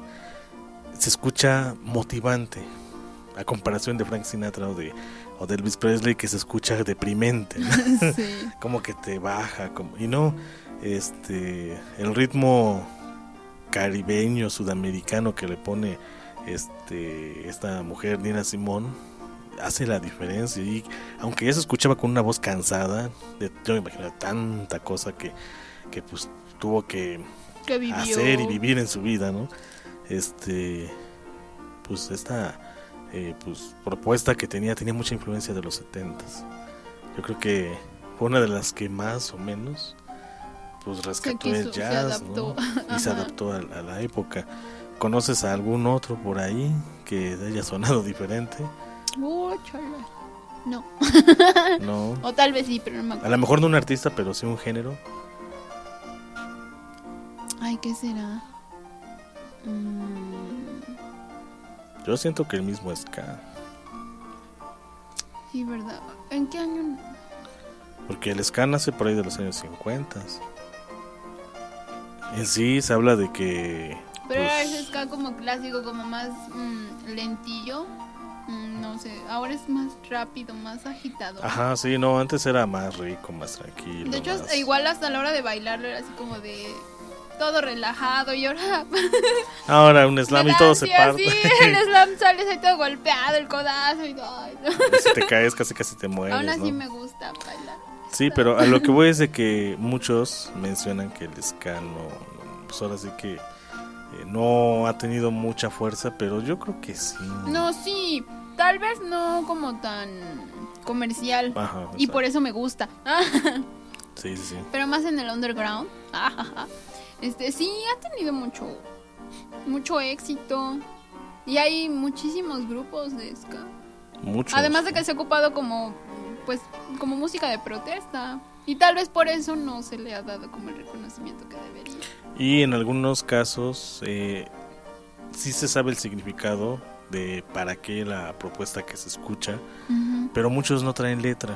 se escucha motivante a comparación de Frank Sinatra o de, o de Elvis Presley, que se escucha deprimente, ¿no? Sí. Como que te baja, como, y no, este, el ritmo caribeño, sudamericano que le pone este esta mujer Nina Simone hace la diferencia. Y aunque ya se escuchaba con una voz cansada, de, yo me imagino tanta cosa que, que pues tuvo que, Que vivió. hacer y vivir en su vida, ¿no? Este, pues esta eh, pues propuesta que tenía tenía mucha influencia de los setentas. Yo creo que fue una de las que más o menos pues rescató quiso- el se jazz, adaptó. ¿no? Y se Ajá. adaptó a, a la época. ¿Conoces a algún otro por ahí que haya sonado diferente? Oh, chala. No. No. O tal vez sí, pero no me A acuerdo. lo mejor no un artista, pero sí un género. Ay, ¿qué será? Mm, Yo siento que el mismo ska. sí, ¿verdad? ¿En qué año? Porque el ska nace por ahí de los años cincuenta. En sí se habla de que... Pero era pues, ese ska como clásico, como más mm, lentillo. Mm, no sé, ahora es más rápido, más agitado. Ajá, sí, no, antes era más rico, más tranquilo. De hecho, más- igual hasta la hora de bailarlo era así como de todo relajado y ahora Ahora un slam me y da todo se ansia, parte. sí, el slam sales ahí todo golpeado, el codazo y todo. Ay, no. Y si te caes casi casi te mueres, Aún así ¿no? me gusta bailar. Sí, pero a lo que voy es de que muchos mencionan que el ska no, pues ahora sí que eh, no ha tenido mucha fuerza, pero yo creo que sí. No, sí, tal vez no como tan comercial. Ajá, Y por exacto. eso me gusta. Sí, sí, sí. Pero más en el underground. Este, sí, ha tenido mucho mucho éxito. Y hay muchísimos grupos de ska. Muchos. Además de que se ha ocupado como pues como música de protesta. Y tal vez por eso no se le ha dado como el reconocimiento que debería. Y en algunos casos eh, sí se sabe el significado de para qué la propuesta que se escucha, Ujú. pero muchos no traen letra.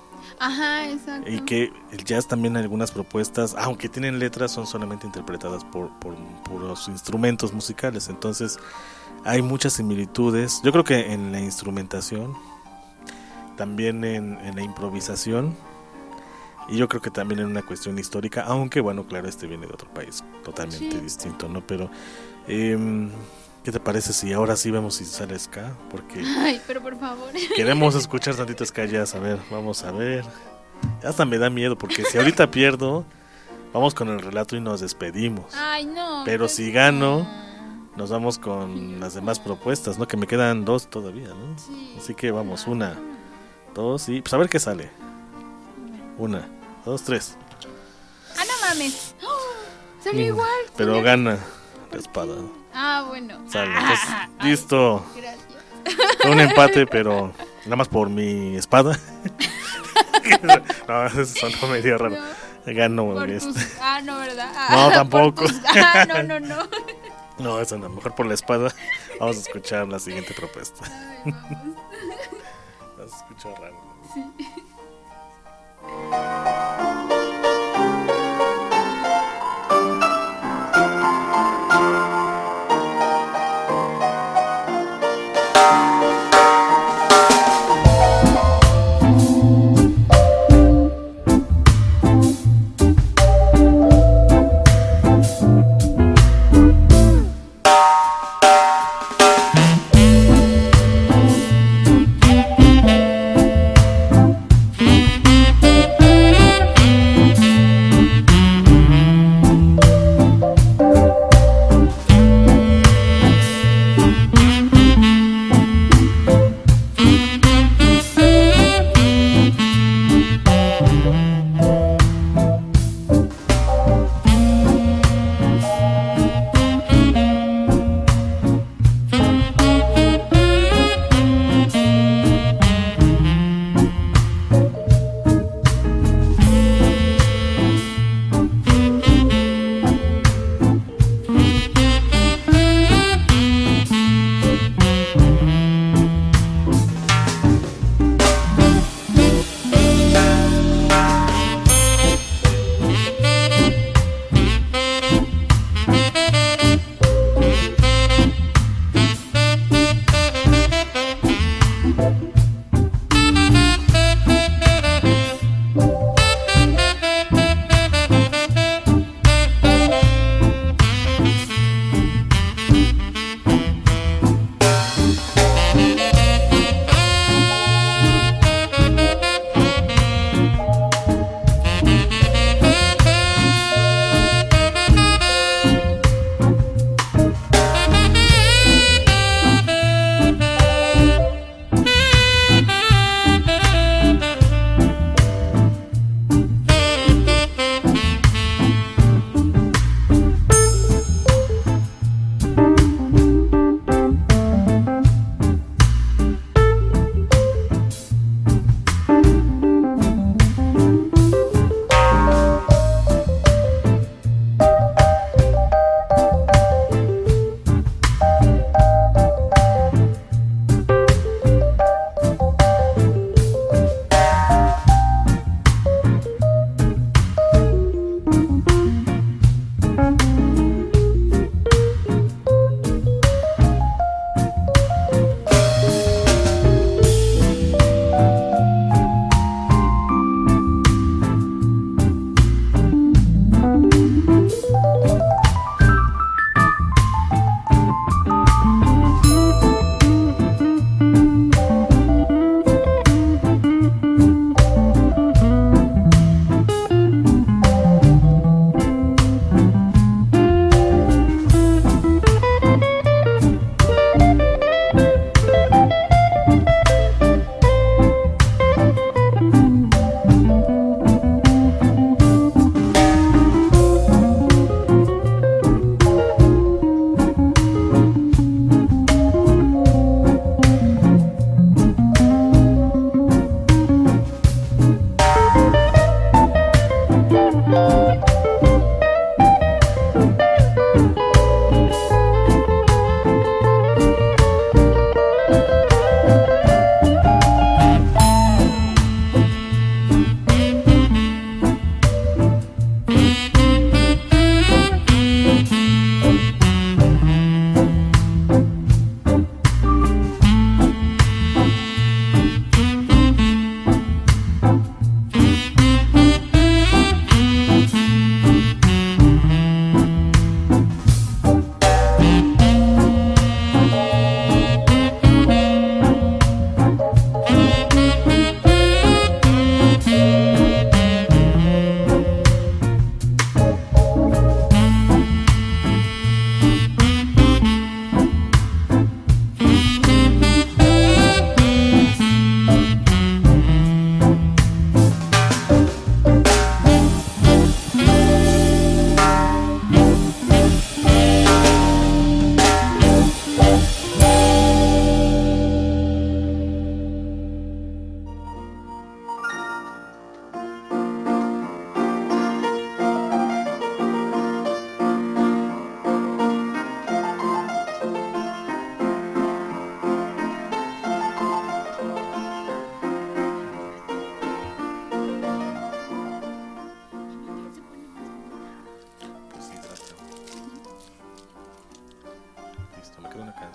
Ajá, exacto. Y que el jazz también algunas propuestas, aunque tienen letras, son solamente interpretadas por, por, por los instrumentos musicales. Entonces hay muchas similitudes. Yo creo que en la instrumentación, también en, en la improvisación, y yo creo que también en una cuestión histórica, aunque bueno, claro, este viene de otro país totalmente Sí. distinto, ¿no? Pero eh, ¿qué te parece si ahora sí vemos si sale ska? Porque Ay, pero por favor. queremos escuchar tantito ska jazz. A ver, vamos a ver. Hasta me da miedo porque si ahorita pierdo, vamos con el relato y nos despedimos. Ay, no. Pero pues si gano, no. nos vamos con las demás propuestas, ¿no? Que me quedan dos todavía, ¿no? Sí. Así que vamos, una, dos y pues a ver qué sale. Una, dos, tres. Ah, no mames. ¡Oh! Salió Mm, igual. Pero salió- gana la espada. Ah, bueno. Sale, Ah, entonces, ay, listo. Gracias. Un empate, pero nada más por mi espada. No, eso sonó medio raro. No, Gano por este. tus- Ah, no, ¿verdad? Ah, No, por tampoco. tus- Ah, no, no, no. No, eso no, mejor por la espada. Vamos a escuchar la siguiente propuesta. Ay, vamos. Vas a escuchar raro. Sí.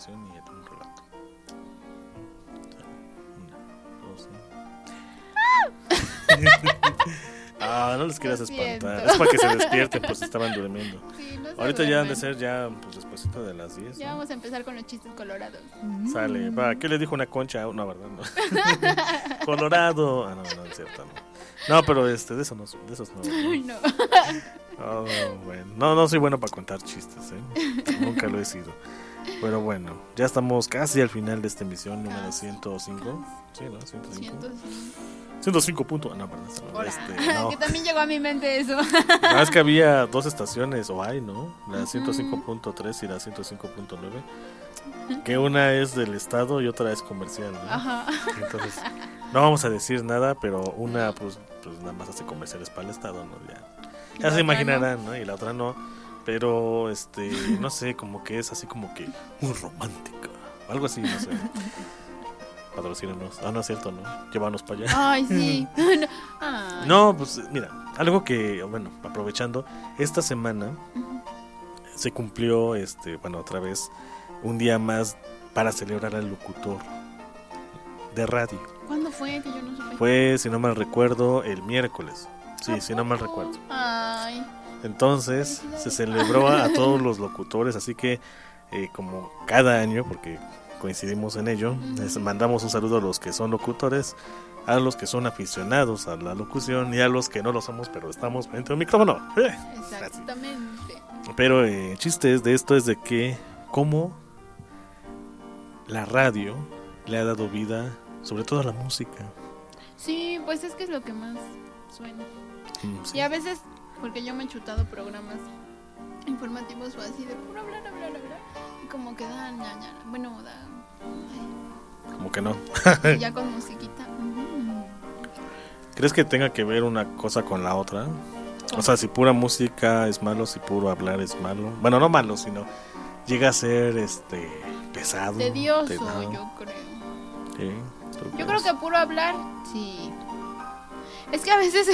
canción y un relato. Una, dos, ¿no? Ah, no les quieras Lo espantar. siento. Es para que se despierten, pues estaban durmiendo. Sí, no se Ahorita ya han de duerman. ser ya, pues despuesito de las diez. Ya ¿no? vamos a empezar con los chistes colorados. Sale, va, ¿qué le dijo una concha? No, ¿verdad? No. Colorado. Ah, no, no, es cierto, no. No, pero este, de eso no, de esos no. Ay, no. Oh, bueno. No, no soy bueno para contar chistes, ¿eh? Nunca lo he sido. Pero bueno, ya estamos casi al final de esta emisión número Casi. ciento cinco. Sí, ¿no? ciento cinco. ciento cinco. ciento cinco puntos. No, perdón. no, Hola. este, no. Que también llegó a mi mente eso. No, es que había dos estaciones, o hay, ¿no? La ciento cinco punto tres y la ciento cinco punto nueve. Que una es del estado y otra es comercial, ¿no? Ajá. Entonces, no vamos a decir nada, pero una, pues, pues nada más hace comerciales para el estado, ¿no? Ya, Y ya la se otra imaginarán, ¿no? Y la otra no. Pero, este, no sé, como que es así como que muy romántica. Algo así, no sé. Patrocínanos. Ah, no es cierto, ¿no? Llévanos para allá. Ay, sí. No. Ay. No, pues mira, algo que, bueno, aprovechando, esta semana se cumplió, este, bueno, otra vez, un día más para celebrar al locutor de radio. ¿Cuándo fue que yo no supe? Fue, si no mal recuerdo, el miércoles. Sí, si no mal recuerdo. Ay. Entonces, se celebró a, a todos los locutores, así que, eh, como cada año, porque coincidimos en ello, les mandamos un saludo a los que son locutores, a los que son aficionados a la locución y a los que no lo somos, pero estamos frente a un micrófono. Eh, Exactamente. Pero eh, el chiste es de esto es de que cómo la radio le ha dado vida, sobre todo a la música. Sí, pues es que es lo que más suena. Mm, sí. Y a veces, porque yo me he chutado programas informativos o así de puro hablar, hablar, hablar. Y como que da ñañara. Bueno, da. Como que no. Ay, ya con musiquita. Mm. ¿Crees que tenga que ver una cosa con la otra? O sea, si pura música es malo, si puro hablar es malo. Bueno, no malo, sino llega a ser este pesado. Tedioso, pesado. yo creo. Sí, ¿tú Yo crees? creo que puro hablar, sí. Es que a veces.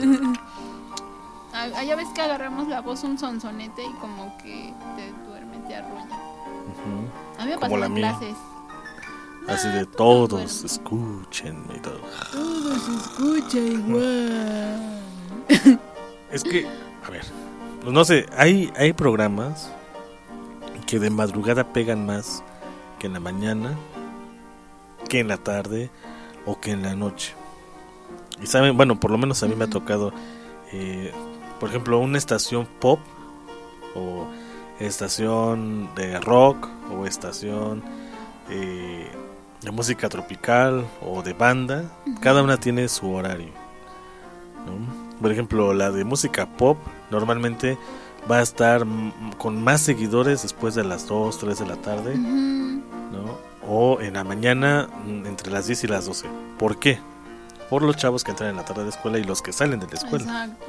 a- Ya ves que agarramos la voz un sonsonete y como que te duerme, te arrulla. Ujú. A mí me Como pasó la en mía. clases. Así Ah, de tú no todos duermes. escúchenme y todo. Todo se escucha igual. Es que, a ver, pues no sé, hay, hay programas que de madrugada pegan más que en la mañana, que en la tarde o que en la noche. Y saben, bueno, por lo menos a mí me ha tocado, eh, por ejemplo, una estación pop o estación de rock o estación eh, de música tropical o de banda. Cada una tiene su horario, ¿no? Por ejemplo, la de música pop normalmente va a estar m- con más seguidores después de las dos, tres de la tarde, Ujú. ¿no? O en la mañana mm, entre las diez y las doce. ¿Por qué? Por los chavos que entran en la tarde de escuela y los que salen de la escuela. Exacto.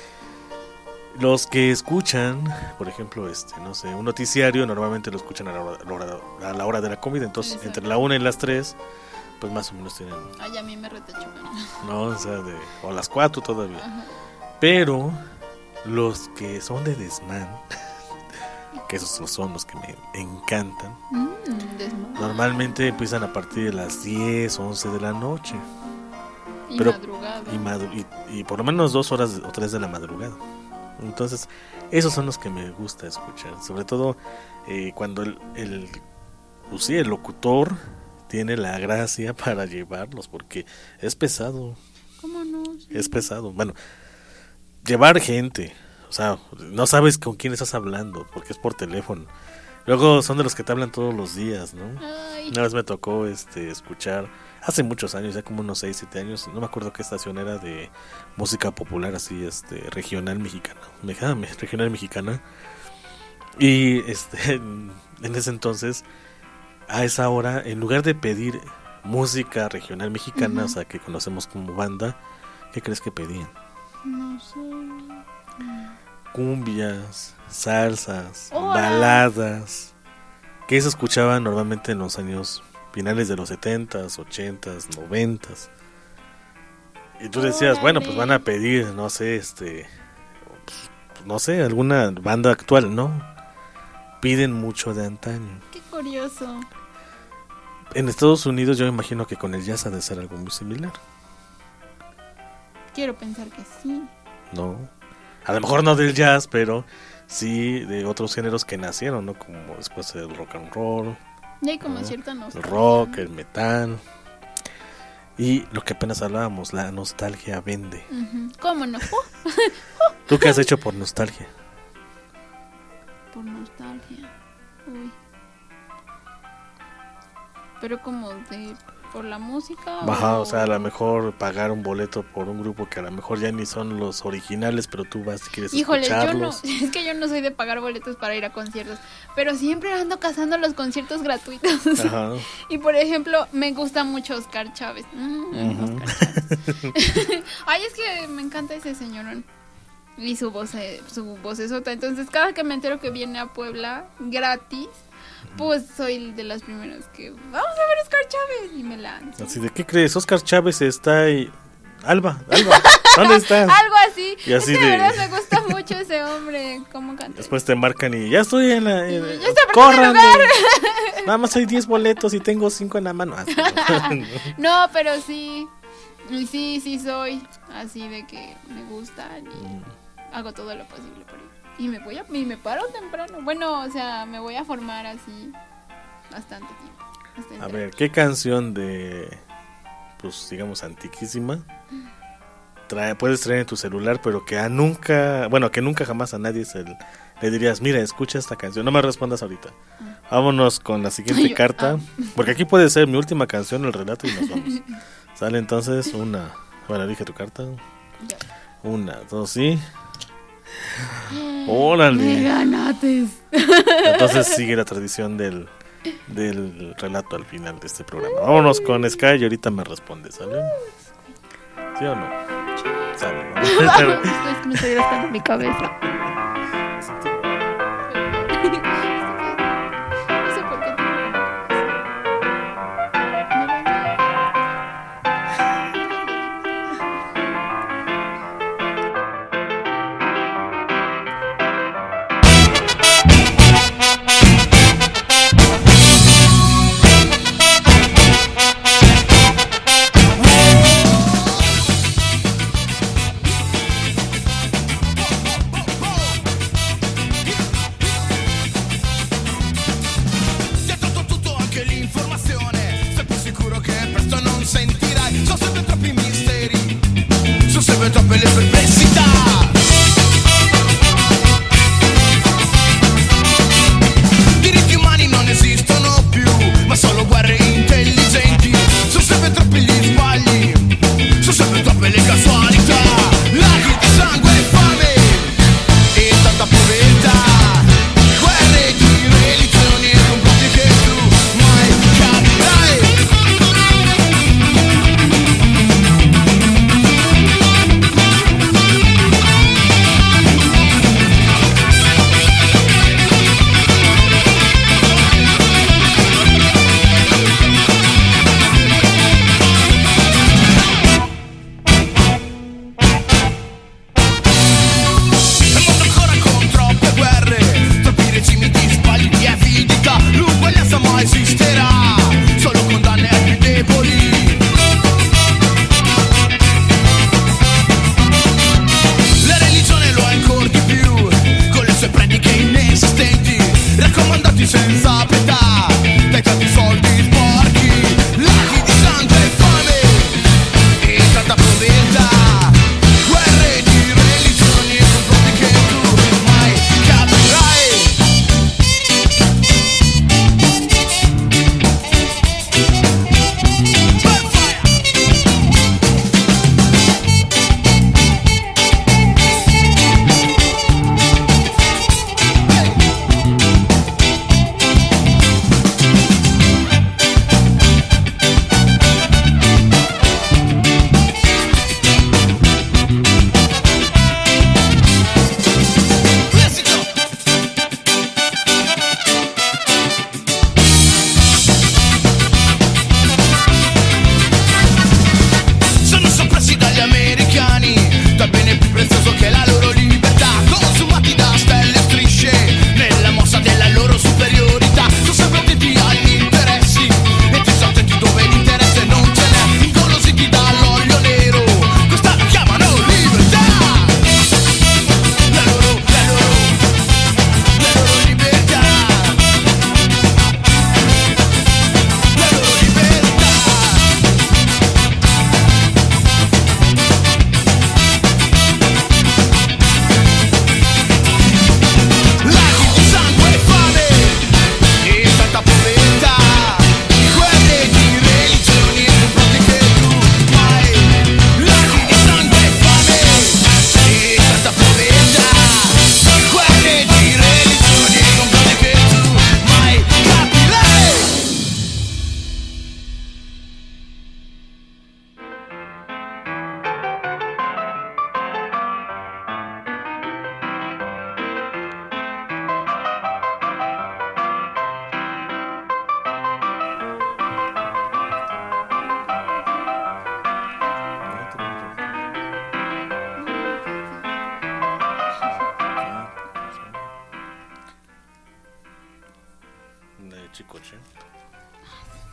Los que escuchan, por ejemplo, este, no sé, un noticiario, normalmente lo escuchan a la hora, a la hora- a la hora de la comida. Entonces, Exacto. entre la una y las tres, pues más o menos tienen, Ay, a mí me retechugan. ¿no? O sea, de, o las cuatro todavía. Ajá. Pero los que son de desmán, que esos son los que me encantan, Mm, desmadre. normalmente empiezan a partir de las diez, once de la noche. Y pero- madrugada. Y, madru- y, y por lo menos dos horas o tres de la madrugada. Entonces, esos son los que me gusta escuchar. Sobre todo eh, cuando el, el, pues sí, el locutor tiene la gracia para llevarlos, porque es pesado, ¿Cómo no? Sí. es pesado. Bueno, llevar gente, o sea, no sabes con quién estás hablando, porque es por teléfono. Luego son de los que te hablan todos los días, ¿no? Ay, Una vez me tocó este escuchar, hace muchos años, ya como unos seis, siete años, no me acuerdo qué estación era de música popular, así, este, regional mexicana, me- ah, me- regional mexicana. Y este, en ese entonces, a esa hora, en lugar de pedir música regional mexicana, Ujú. o sea, que conocemos como banda, ¿qué crees que pedían? no sé. Cumbias, salsas, ¡Ora! baladas, que se escuchaban normalmente en los años finales de los setentas, ochentas, noventas. Y tú decías, bueno, pues van a pedir, no sé, este, pues, no sé, alguna banda actual, ¿no? Piden mucho de antaño. Qué curioso. En Estados Unidos yo me imagino que con el jazz ha de ser algo muy similar. Quiero pensar que sí. No, a lo mejor no del jazz, pero sí de otros géneros que nacieron, ¿no? Como después el rock and roll. Y hay como ¿no? cierta El nostalgia. rock, el metal. Y lo que apenas hablábamos, la nostalgia vende. Ujú. ¿Cómo no? Uh, ¿Tú qué has hecho por nostalgia? por nostalgia. Uy. Pero como de por la música. Baja, o sea, a lo mejor pagar un boleto por un grupo que a lo mejor ya ni son los originales, pero tú vas y quieres Híjole, yo no, escucharlos. es que yo no soy de pagar boletos para ir a conciertos, pero siempre ando cazando los conciertos gratuitos. Ajá. Y por ejemplo, me gusta mucho Oscar Chávez. Mm, Ujú. Oscar Chávez. Ay, es que me encanta ese señorón. Y su voz, su vocesota. Entonces, cada que me entero que viene a Puebla gratis, pues soy de las primeras que vamos a ver a Oscar Chávez y me lanzo. Así de, ¿qué crees? Oscar Chávez está ahí. Alba, Alba, ¿dónde estás? Algo así. Y así es que de- de verdad me gusta mucho ese hombre, cómo canta. Después te marcan y ya estoy en la... en- Ya está, ¡corran! apartame lugar. Nada más hay diez boletos y tengo cinco en la mano. Así, ¿no? No, pero sí. Y sí, sí soy así de que me gustan y hago todo lo posible por ello. Y me voy a, y me paro temprano. Bueno, o sea, me voy a formar así bastante tiempo. bastante A ver, ¿qué canción de, pues digamos, antiquísima trae, puedes traer en tu celular, pero que a nunca, bueno, que nunca jamás a nadie se le, le dirías, mira, escucha esta canción? No me respondas ahorita. Vámonos con la siguiente Yo- carta, ah. porque aquí puede ser mi última canción, el relato, y nos vamos. Sale entonces una, bueno, dije tu carta. Ya. Una, dos y... Me ¡Órale! ganates. Entonces sigue la tradición del, del relato al final de este programa. Vámonos con Sky y ahorita me responde, ¿sale? ¿Sí o no? Sale. Es que me estoy gastando mi cabeza. No sé por qué tengo- Ti ha dato tutto, anche l'informazione. Sei più sicuro che presto non sentirai. Sono sempre troppi misteri, sono sempre troppe le perplessità. Diritti umani non esistono più, ma solo guerre intelligenti. Sono sempre troppi gli sbagli, sono sempre troppe le casualità. Laghi di sangue e fame e tanta povertà. Guerre di religioni e complotti che tu mai capirai.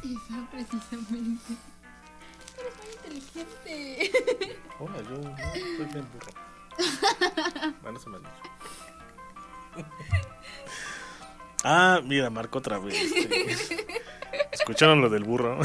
Esa, precisamente. Eres muy inteligente. Hola, yo no soy bien burro. Bueno, se me han dicho. Ah, mira, Marco otra vez. este. ¿Escucharon lo del burro?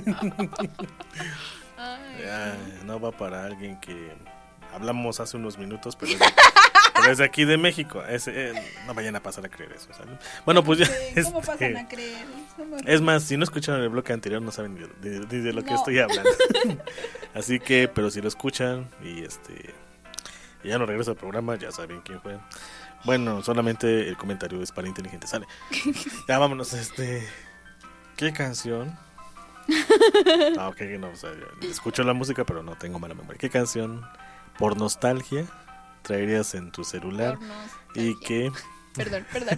Ay. Ya, no va para alguien que hablamos hace unos minutos, pero es de, pero es de aquí de México. Es, eh, no vayan a pasar a creer eso. ¿Sale? Bueno, pues ya. Sí, ¿cómo este, pasan a creer? Somos- Es más, si no escucharon el bloque anterior, no saben ni de, de- de lo que No. estoy hablando. Así que, pero si lo escuchan y este y ya no regreso al programa, ya saben quién fue. Bueno, solamente el comentario es para inteligente, sale. Ya vámonos, este. ¿Qué canción? Ah, ok, no, o sea, yo escucho la música, pero no tengo mala memoria. ¿Qué canción por nostalgia traerías en tu celular? Por Y nostalgia. que Perdón, perdón.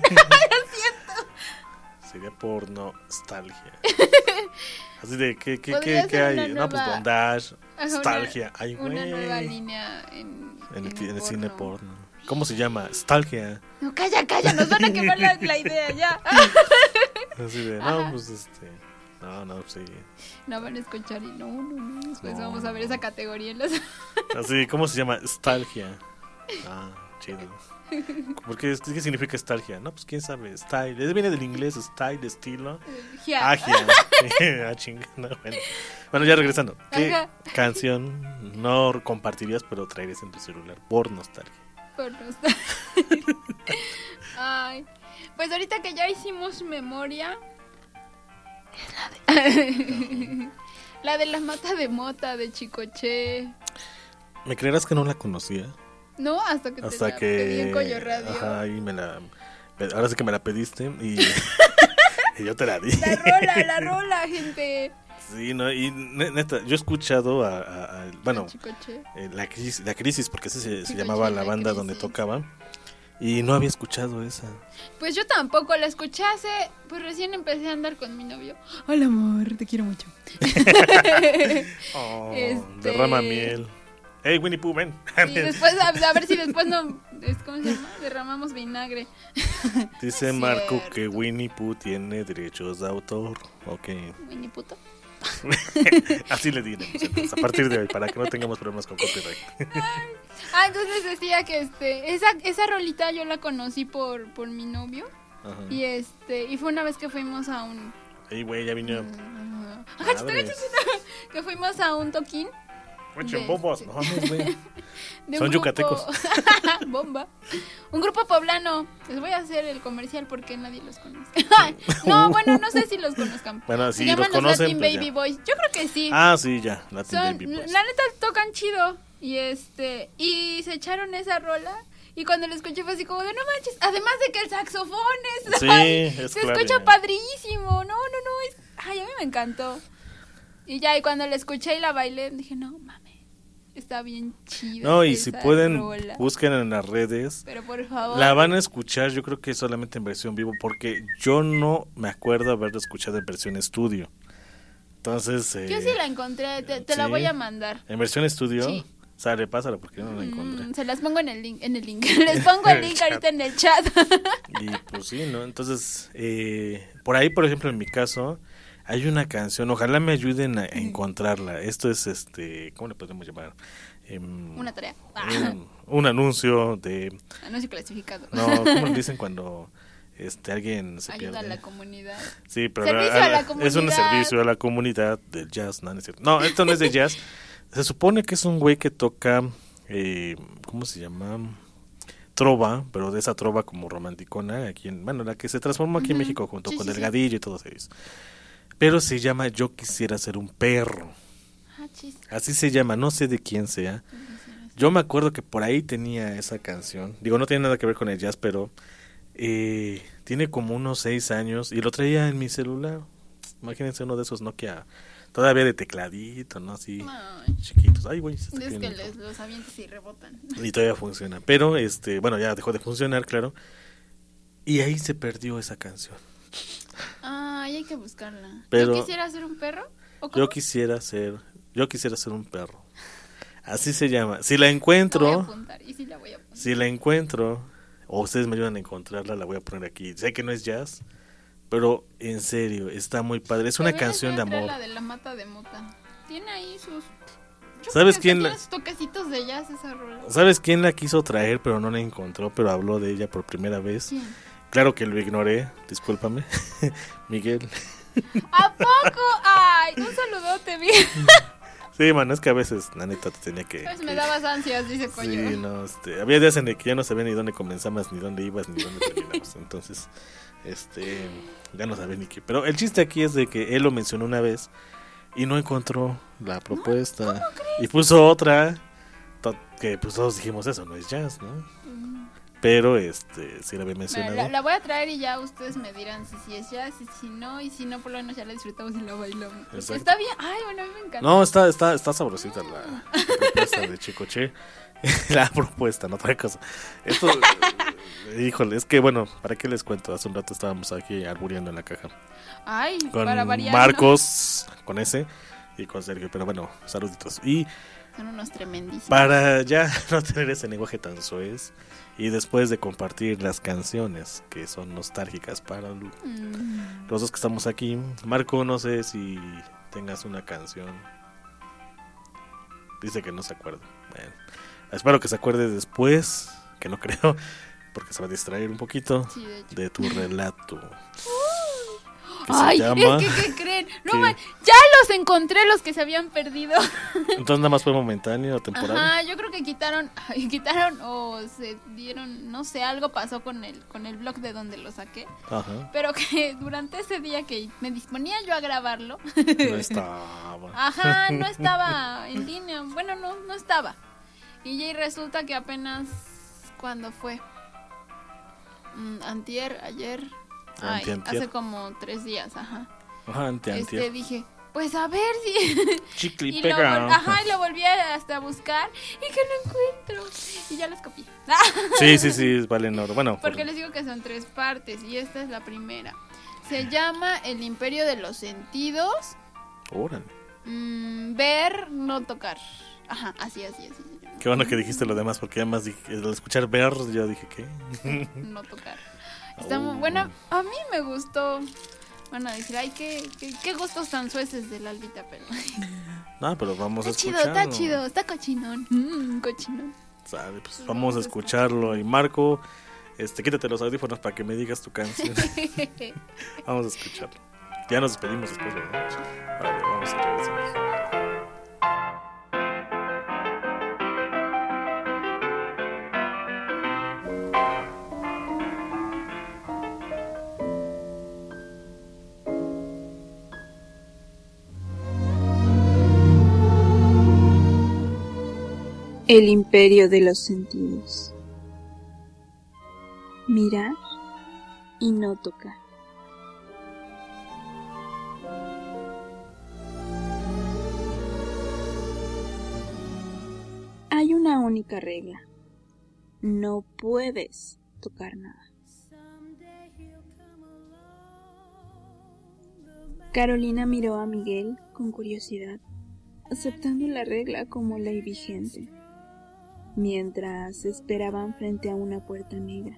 sería por nostalgia. Así de, ¿qué, qué, Podría qué, qué ser hay? una No, pues nueva- bondage, Ajá, nostalgia. Ay, Una güey. nueva línea en, En el, en ti- en el cine porno. porno. ¿Cómo se llama? Nostalgia. No, calla, calla, nos van a quemar la, la idea ya. Así de, no, Ajá. pues este. No, no, sí. No van a escuchar y no, no, no. Después No, vamos a ver no. esa categoría en las... Así, ¿cómo se llama? Nostalgia. Ah, chido. ¿Por qué, qué significa nostalgia? No, pues quién sabe. Style. Es- Viene del inglés, style, estilo. Ya. Agia. Ah, chinga, no, bueno. Bueno, ya regresando. ¿Qué Ajá. canción no compartirías, pero traerías en tu celular por nostalgia? Por nostalgia. Ay, pues ahorita que ya hicimos memoria, es la de... la de la mata de mota de Chicoche. ¿Me creerás que no la conocía? No, hasta que te Hasta la que. pedí en Coyo Radio. Ajá, y me la. Ahora sí que me la pediste y. y yo te la di. La rola, la rola, gente. Sí, no, y ne- neta, yo he escuchado a. a- a- bueno, Chicoche. eh, la, crisis, la crisis, porque así se, se Sí, llamaba sí, la La banda Crisis. donde tocaba. Y no había escuchado esa. Pues yo tampoco la escuché hace, pues recién empecé a andar con mi novio. Hola amor, te quiero mucho. Oh, Este- derrama miel. Hey, Winnie Pooh, ven. Y después, a, a ver si después no, es- ¿cómo se llama? Derramamos vinagre. Dice es Marco cierto. que Winnie Pooh tiene derechos de autor. Ok. Winnie puto. Así le diremos entonces, a partir de hoy, para que no tengamos problemas con copyright. Ah, entonces decía que este, esa, esa rolita yo la conocí por, por mi novio. Ajá. Y este, y fue una vez que fuimos a un... Ey, güey, ya vino. Ajá, Madres. que fuimos a un toquín. Oye, de bobos, este- no mames, güey. de un Son grupo- yucatecos. Bomba. Un grupo poblano. Les voy a hacer el comercial porque nadie los conoce. No, bueno, no sé si los conozcan. Bueno, Se si llaman los conocen, Latin pues Baby ya. Boys. Yo creo que sí. Ah, sí, ya, Latin Son, Baby Boys. la neta tocan chido. Y este, y se echaron esa rola. Y cuando lo escuché fue así como de no manches. Además de que el saxofón es. Sí, ay, es se clave. escucha padrísimo. No, no, no. Es, ay, a mí me encantó. Y ya, y cuando la escuché y la bailé, dije, no mames. Está bien chido. No, y si esa pueden, rola. busquen en las redes. Pero por favor. La van a escuchar, yo creo que solamente en versión vivo, porque yo no me acuerdo haberla escuchado en versión estudio. Entonces, eh, Yo sí la encontré. Te, te la ¿sí? voy a mandar. en versión estudio, Sí. sale, pásala porque yo no la encontré. Mm, se las pongo en el link. En el link. Les pongo el El link chat. ahorita en el chat. Y pues sí, ¿no? Entonces, eh, por ahí, por ejemplo, en mi caso, hay una canción, ojalá me ayuden a, a encontrarla. Esto es, este, ¿cómo le podemos llamar? Em, Una tarea. un, un anuncio de, Anuncio clasificado. no, ¿cómo le dicen cuando este alguien se Ayuda a pierde? la comunidad. Sí, pero Servicio a la es un comunidad. servicio a la comunidad del jazz, no, no es cierto. No, esto no es de jazz. Se supone que es un güey que toca, eh, ¿cómo se llama? Trova, pero de esa trova como romanticona, aquí en, bueno, la que se transformó aquí en Ujú. México junto Sí, con sí, sí. Delgadillo y todos ellos. Pero se llama Yo quisiera ser un perro. Ah, chis. Así se llama, no sé de quién sea. Yo me acuerdo que por ahí tenía esa canción. Digo, no tiene nada que ver con el jazz, pero eh, tiene como unos seis años y lo traía en mi celular. Imagínense uno de esos Nokia, todavía de tecladito, ¿no? Así, Ay, chiquitos. Ay, güey, se está es que cayendo. les, los avientas y rebotan. Y todavía funciona. Pero, este, bueno, ya dejó de funcionar, claro. Y ahí se perdió esa canción. Ay, hay que buscarla. Pero- ¿Yo quisiera ser un perro? ¿O cómo? Yo quisiera ser, yo quisiera ser un perro. Así se llama. Si la La voy a encuentro, apuntar. Y sí la voy a apuntar. si la encuentro, o ustedes me ayudan a encontrarla, la voy a poner aquí. Sé que no es jazz, Pero en serio, está muy padre. Es una Deberías canción de traer amor. La de la mata de mota. Tiene ahí sus... Yo ¿Sabes creo que quién tiene la- sus toquecitos de jazz esa rola. ¿Sabes quién la quiso traer pero no la encontró, pero habló de ella por primera vez? ¿Quién? Claro que lo ignoré, discúlpame. Miguel. ¿A poco? Ay, un saludote, bien. Sí, mano, es que a veces, la neta, te tenía que... Pues me que- dabas ansias, dice Sí, Coyo. no, este, había días en el que ya no sabía ni dónde comenzabas, ni dónde ibas, ni dónde terminabas. Entonces, este, ya no sabía ni qué. Pero el chiste aquí es de que él lo mencionó una vez y no encontró la propuesta. Y puso otra, to- que pues todos dijimos eso, no es jazz, ¿no? Pero, este, sí la había mencionado. La, la voy a traer y ya ustedes me dirán si, si es jazz, si, si no, y si no, por lo menos ya la disfrutamos y la bailamos. Porque Exacto. está bien. Ay, bueno, a mí me encanta. No, está, está, está sabrosita la, la propuesta de Chicoche. La propuesta, no otra cosa. Esto, híjole, es que bueno, ¿para qué les cuento? Hace un rato estábamos aquí albureando en la caja. Ay, Con para variar. ¿no? Marcos, con ese, y con Sergio. Pero bueno, saluditos. Y Son unos tremendísimos. para ya no tener ese lenguaje tan soez, y después de compartir las canciones que son nostálgicas para Lu- Mm. los dos que estamos aquí, Marco, no sé si tengas una canción. Dice que no se acuerda. Bueno, espero que se acuerde después, que no creo, porque se va a distraer un poquito Sí, de hecho. de tu relato. Que se Ay, llama- es que, ¿qué creen? No, ¿Qué? man, ya los encontré los que se habían perdido. Entonces nada más fue momentáneo, temporal. Ajá, yo creo que quitaron, ay, quitaron o se dieron, no sé, algo pasó con el, con el blog de donde lo saqué. Ajá. Pero que durante ese día que me disponía yo a grabarlo, No estaba. ajá, no estaba en línea. Bueno, no, no estaba. Y ya resulta que apenas, ¿cuándo fue? Mm, antier, ayer. Ay, Anti, antier. hace como tres días, ajá. Ajá, ante, Este, ante. dije, pues a ver si... Chicle y y lo, pega. vol- ajá, y lo volví a- hasta a buscar y que no encuentro. Y ya los copié. Sí, sí, sí, valen oro. Bueno, Porque por- les digo que son tres partes y esta es la primera. Se llama El Imperio de los Sentidos. órale. mm, ver, no tocar. Ajá, así, así, así. se llama. Qué bueno que dijiste lo demás, porque además dije, al escuchar ver, yo dije, ¿qué? No tocar. Está Oh. muy buena. A mí me gustó. Van a decir, ay, qué, qué, qué gustos tan sueces del Albita, pero... No, pero vamos a Está chido, escucharlo. está chido, está cochinón. Mm, cochinón. Sabe, pues vamos a escucharlo. Y Marco, este, quítate los audífonos para que me digas tu canción. Vamos a escucharlo. Ya nos despedimos después, ¿verdad? Vale, vamos a regresar. El imperio de los sentidos. Mirar y no tocar. Hay una única regla. No puedes tocar nada. Carolina miró a Miguel con curiosidad, aceptando la regla como ley vigente, mientras esperaban frente a una puerta negra.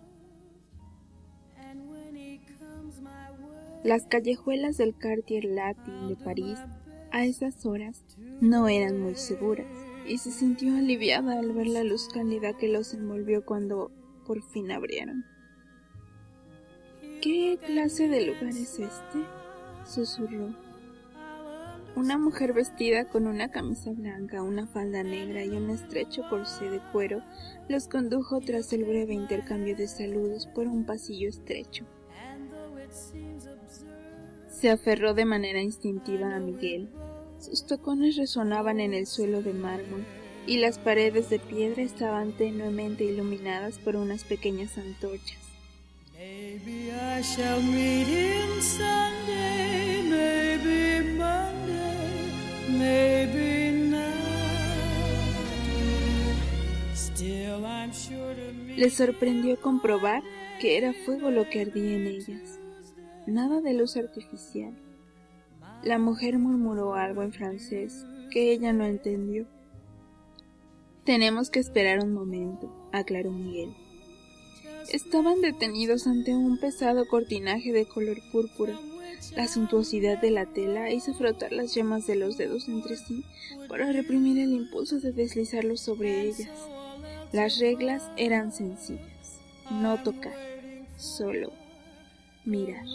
Las callejuelas del Quartier Latin de París a esas horas no eran muy seguras, y se sintió aliviada al ver la luz cálida que los envolvió cuando por fin abrieron. ¿Qué clase de lugar es este?, susurró. Una mujer vestida con una camisa blanca, una falda negra y un estrecho corsé de cuero los condujo tras el breve intercambio de saludos por un pasillo estrecho. Se aferró de manera instintiva a Miguel. Sus tacones resonaban en el suelo de mármol y las paredes de piedra estaban tenuemente iluminadas por unas pequeñas antorchas. Maybe I shall meet him someday, maybe Monday, maybe not. Still I'm sure to meet. Les sorprendió comprobar que era fuego lo que ardía en ellas, nada de luz artificial. La mujer murmuró algo en francés que ella no entendió. Tenemos que esperar un momento, aclaró Miguel. estaban detenidos ante un pesado cortinaje de color púrpura. La suntuosidad de la tela hizo frotar las yemas de los dedos entre sí para reprimir el impulso de deslizarlos sobre ellas. Las reglas eran sencillas: no tocar, solo mirar.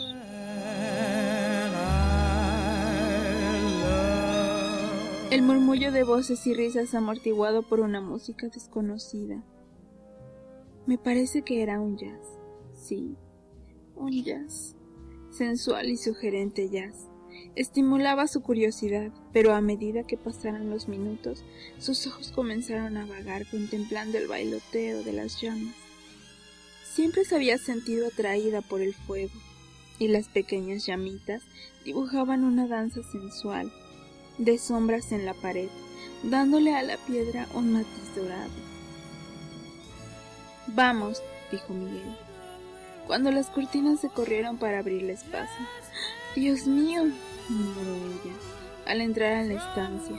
El murmullo de voces y risas amortiguado por una música desconocida. Me parece que era un jazz. Sí, un jazz. Sensual y sugerente jazz. Estimulaba su curiosidad, pero a medida que pasaran los minutos, sus ojos comenzaron a vagar contemplando el bailoteo de las llamas. Siempre se había sentido atraída por el fuego, y las pequeñas llamitas dibujaban una danza sensual, de sombras en la pared, dándole a la piedra un matiz dorado. «Vamos», dijo Miguel, cuando las cortinas se corrieron para abrirles paso. «Dios mío», murmuró ella, al entrar en la estancia.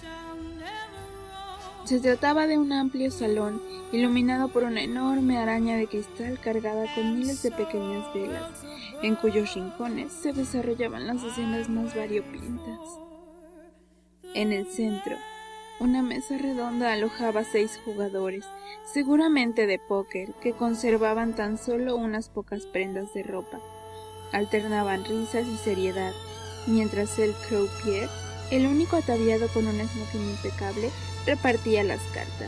Se trataba de un amplio salón, iluminado por una enorme araña de cristal cargada con miles de pequeñas velas, en cuyos rincones se desarrollaban las escenas más variopintas. En el centro, una mesa redonda alojaba seis jugadores, seguramente de póker, que conservaban tan solo unas pocas prendas de ropa. Alternaban risas y seriedad, mientras el croupier, el único ataviado con un smoking impecable, repartía las cartas.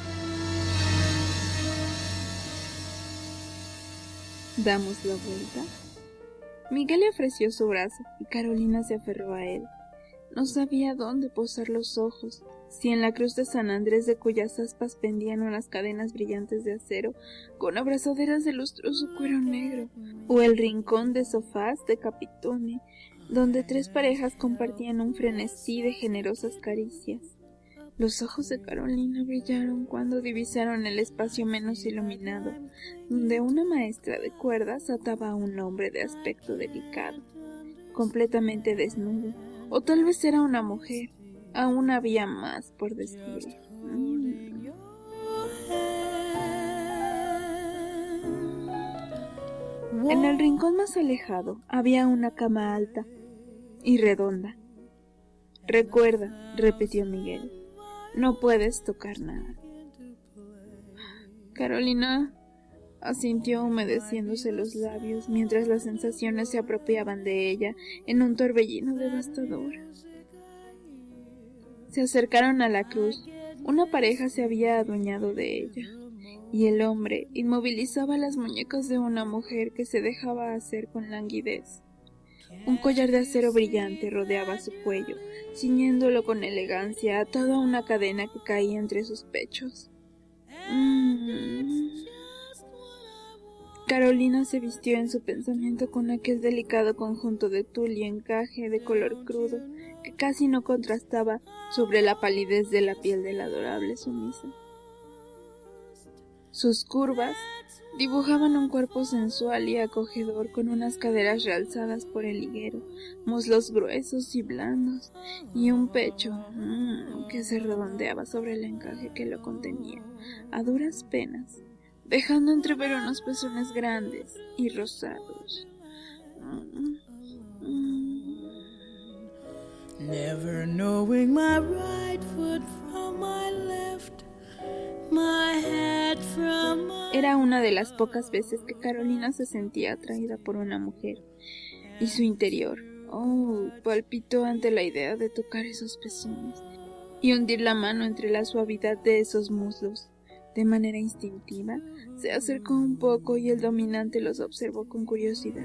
¿Damos la vuelta? Miguel le ofreció su brazo y Carolina se aferró a él. No sabía dónde posar los ojos, si en la cruz de San Andrés, de cuyas aspas pendían unas cadenas brillantes de acero con abrazaderas de lustroso cuero negro, o el rincón de sofás de Capitone, donde tres parejas compartían un frenesí de generosas caricias. Los ojos de Carolina brillaron cuando divisaron el espacio menos iluminado, donde una maestra de cuerdas ataba a un hombre de aspecto delicado, completamente desnudo. O tal vez era una mujer. Aún había más por descubrir. Mm. En el rincón más alejado había una cama alta y redonda. «Recuerda», repitió Miguel, «no puedes tocar nada». Carolina asintió humedeciéndose los labios mientras las sensaciones se apropiaban de ella en un torbellino devastador. Se acercaron a la cruz. Una pareja se había adueñado de ella, y el hombre inmovilizaba las muñecas de una mujer que se dejaba hacer con languidez. Un collar de acero brillante rodeaba su cuello, ciñéndolo con elegancia, atado a una cadena que caía entre sus pechos. Mm. Carolina se vistió en su pensamiento con aquel delicado conjunto de tul y encaje de color crudo que casi no contrastaba sobre la palidez de la piel de la adorable sumisa. Sus curvas dibujaban un cuerpo sensual y acogedor con unas caderas realzadas por el higuero, muslos gruesos y blandos y un pecho mmm, que se redondeaba sobre el encaje que lo contenía, a duras penas, dejando entrever unos pezones grandes y rosados. Mm, mm. Never knowing my right foot from my left, my head from my... Era una de las pocas veces que Carolina se sentía atraída por una mujer, y su interior, oh, palpitó ante la idea de tocar esos pezones y hundir la mano entre la suavidad de esos muslos. De manera instintiva, se acercó un poco y el dominante los observó con curiosidad.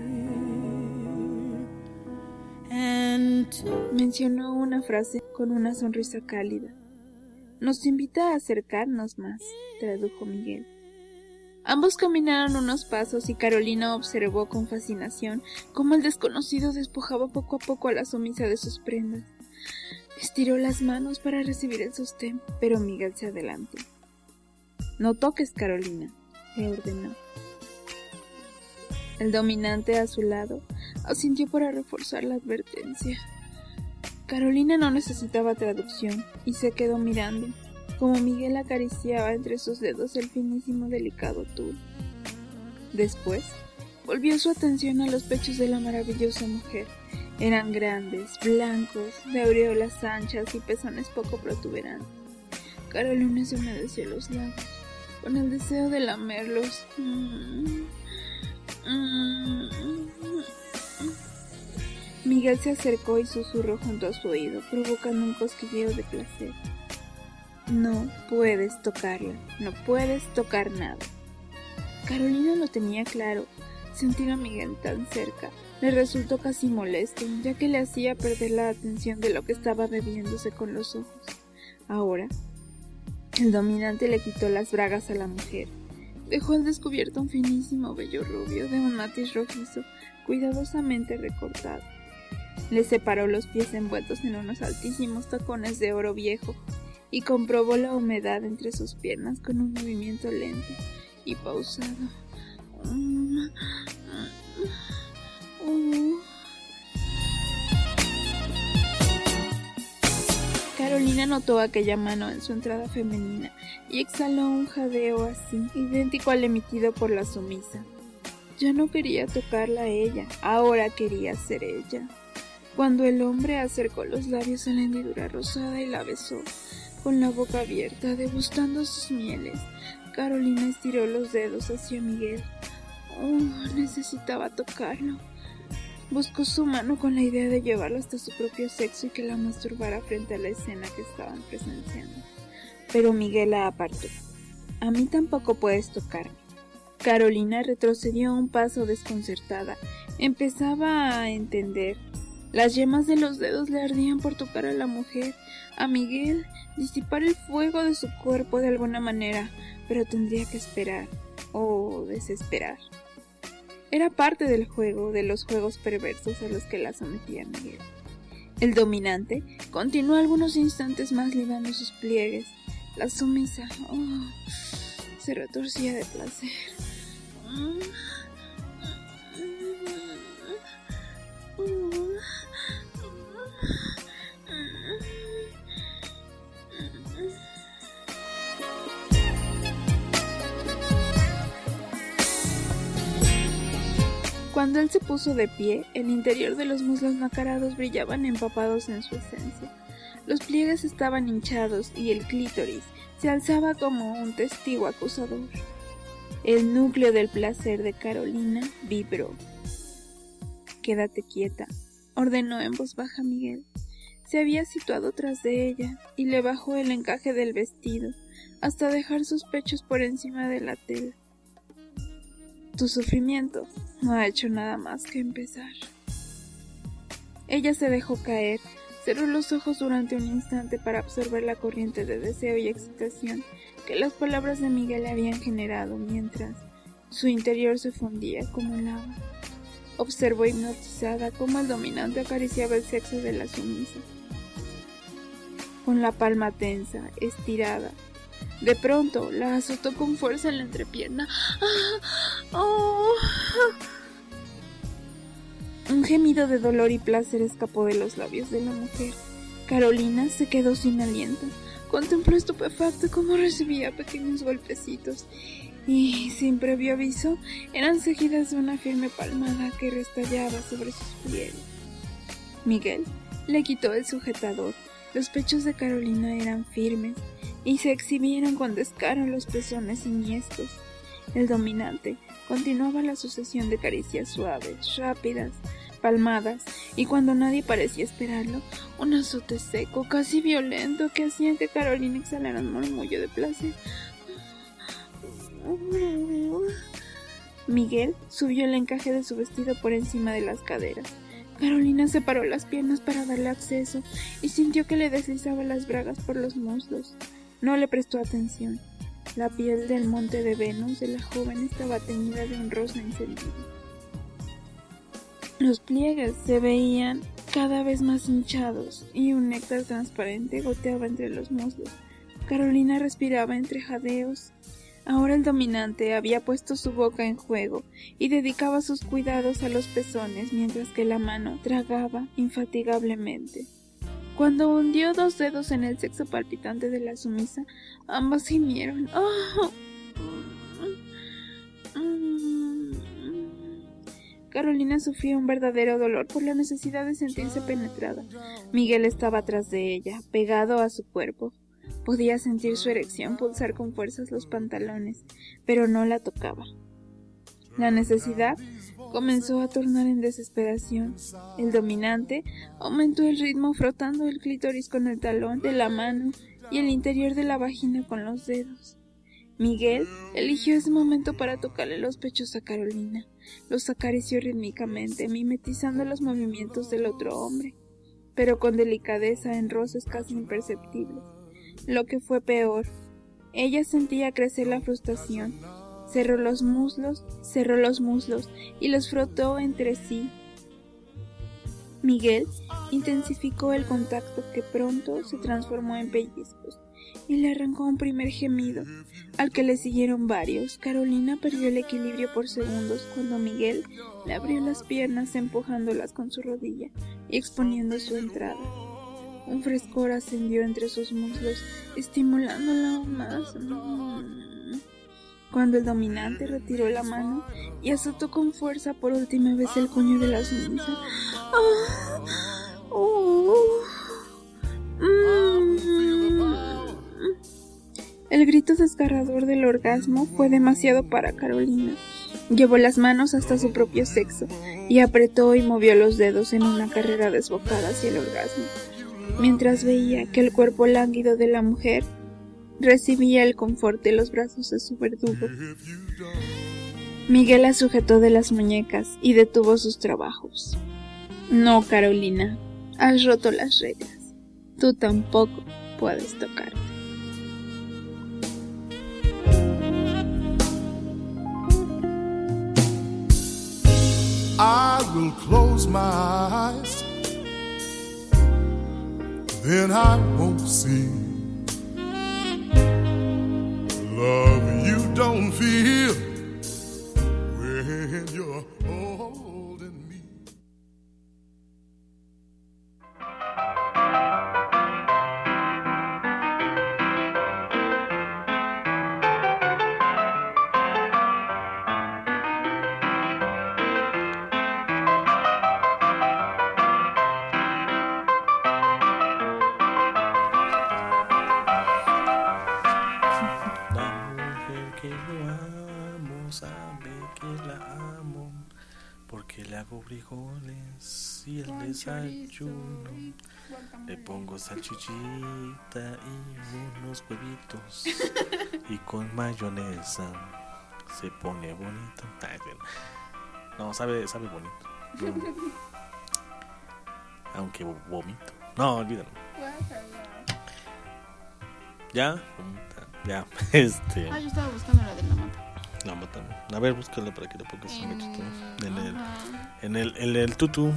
Mencionó una frase con una sonrisa cálida. «Nos invita a acercarnos más», tradujo Miguel. Ambos caminaron unos pasos y Carolina observó con fascinación cómo el desconocido despojaba poco a poco a la sumisa de sus prendas. Estiró las manos para recibir el sostén, pero Miguel se adelantó. «No toques, Carolina», le ordenó. El dominante a su lado asintió para reforzar la advertencia. Carolina no necesitaba traducción y se quedó mirando, como Miguel acariciaba entre sus dedos el finísimo delicado tul. Después, volvió su atención a los pechos de la maravillosa mujer. Eran grandes, blancos, de aureolas anchas y pezones poco protuberantes. Carolina se humedeció los labios, con el deseo de lamerlos. Miguel se acercó y susurró junto a su oído, provocando un cosquilleo de placer. No puedes tocarla, no puedes tocar nada. Carolina lo tenía claro. Sentir a Miguel tan cerca le resultó casi molesto, ya que le hacía perder la atención de lo que estaba bebiéndose con los ojos. Ahora, el dominante le quitó las bragas a la mujer. Dejó al descubierto un finísimo vello rubio de un matiz rojizo, cuidadosamente recortado. Le separó los pies envueltos en unos altísimos tacones de oro viejo y comprobó la humedad entre sus piernas con un movimiento lento y pausado. Carolina notó aquella mano en su entrada femenina y exhaló un jadeo así, idéntico al emitido por la sumisa. Ya no quería tocarla a ella, ahora quería ser ella. Cuando el hombre acercó los labios a la hendidura rosada y la besó, con la boca abierta, degustando sus mieles, Carolina estiró los dedos hacia Miguel. Oh, necesitaba tocarlo. Buscó su mano con la idea de llevarlo hasta su propio sexo y que la masturbara frente a la escena que estaban presenciando. Pero Miguel la apartó. A mí tampoco puedes tocarme. Carolina retrocedió un paso desconcertada. Empezaba a entender. Las yemas de los dedos le ardían por tocar a la mujer, a Miguel, disipar el fuego de su cuerpo de alguna manera, pero tendría que esperar, o desesperar. Era parte del juego, de los juegos perversos a los que la sometía Miguel. El dominante continuó algunos instantes más libando sus pliegues. La sumisa, oh, se retorcía de placer. Cuando él se puso de pie, el interior de los muslos nacarados brillaban empapados en su esencia. Los pliegues estaban hinchados y el clítoris se alzaba como un testigo acusador. El núcleo del placer de Carolina vibró. «Quédate quieta», ordenó en voz baja Miguel. Se había situado tras de ella y le bajó el encaje del vestido hasta dejar sus pechos por encima de la tela. Tu sufrimiento no ha hecho nada más que empezar. Ella se dejó caer, cerró los ojos durante un instante para absorber la corriente de deseo y excitación que las palabras de Miguel habían generado mientras su interior se fundía como lava. Observó hipnotizada cómo el dominante acariciaba el sexo de la sumisa. Con la palma tensa, estirada, de pronto la azotó con fuerza en la entrepierna. ¡Oh! Un gemido de dolor y placer escapó de los labios de la mujer. Carolina se quedó sin aliento. Contempló estupefacto cómo recibía pequeños golpecitos y, sin previo aviso, eran seguidas de una firme palmada que restallaba sobre sus pliegues. Miguel le quitó el sujetador. Los pechos de Carolina eran firmes y se exhibieron con descaro los pezones siniestros. El dominante continuaba la sucesión de caricias suaves, rápidas, palmadas, y cuando nadie parecía esperarlo, un azote seco, casi violento, que hacía que Carolina exhalara un murmullo de placer. Miguel subió el encaje de su vestido por encima de las caderas. Carolina separó las piernas para darle acceso y sintió que le deslizaba las bragas por los muslos. No le prestó atención. La piel del monte de Venus de la joven estaba teñida de un rosa encendido. Los pliegues se veían cada vez más hinchados y un néctar transparente goteaba entre los muslos. Carolina respiraba entre jadeos. Ahora el dominante había puesto su boca en juego y dedicaba sus cuidados a los pezones mientras que la mano tragaba infatigablemente. Cuando hundió dos dedos en el sexo palpitante de la sumisa, ambas gimieron. ¡Oh! Carolina sufría un verdadero dolor por la necesidad de sentirse penetrada. Miguel estaba atrás de ella, pegado a su cuerpo. Podía sentir su erección pulsar con fuerzas los pantalones, pero no la tocaba. La necesidad comenzó a tornar en desesperación. El dominante aumentó el ritmo frotando el clítoris con el talón de la mano y el interior de la vagina con los dedos. Miguel eligió ese momento para tocarle los pechos a Carolina. Los acarició rítmicamente, mimetizando los movimientos del otro hombre, pero con delicadeza en roces casi imperceptibles. Lo que fue peor, ella sentía crecer la frustración. Cerró los muslos, cerró los muslos y los frotó entre sí. Miguel intensificó el contacto que pronto se transformó en pellizcos y le arrancó un primer gemido, al que le siguieron varios. Carolina perdió el equilibrio por segundos cuando Miguel le abrió las piernas empujándolas con su rodilla y exponiendo su entrada. Un frescor ascendió entre sus muslos, estimulándola aún más. Cuando el dominante retiró la mano y azotó con fuerza por última vez el coño de la sumisa. ¡Oh! ¡Oh! Mm. El grito desgarrador del orgasmo fue demasiado para Carolina. Llevó las manos hasta su propio sexo y apretó y movió los dedos en una carrera desbocada hacia el orgasmo, mientras veía que el cuerpo lánguido de la mujer recibía el confort de los brazos de su verdugo. Miguel la sujetó de las muñecas y detuvo sus trabajos. No, Carolina, has roto las reglas. Tú tampoco puedes tocarte. I will close my eyes, then I won't see love you don't feel when you're holding me. Frijoles y el desayuno, le pongo salchichita y unos huevitos y con mayonesa se pone bonito. No, sabe, sabe bonito. No. Aunque vomito. No, olvídalo. Ya, ya, este. Ah, yo estaba buscando la de la mata. La mata. A ver, búscala para que le pongas en, en el, en el, en el tutú.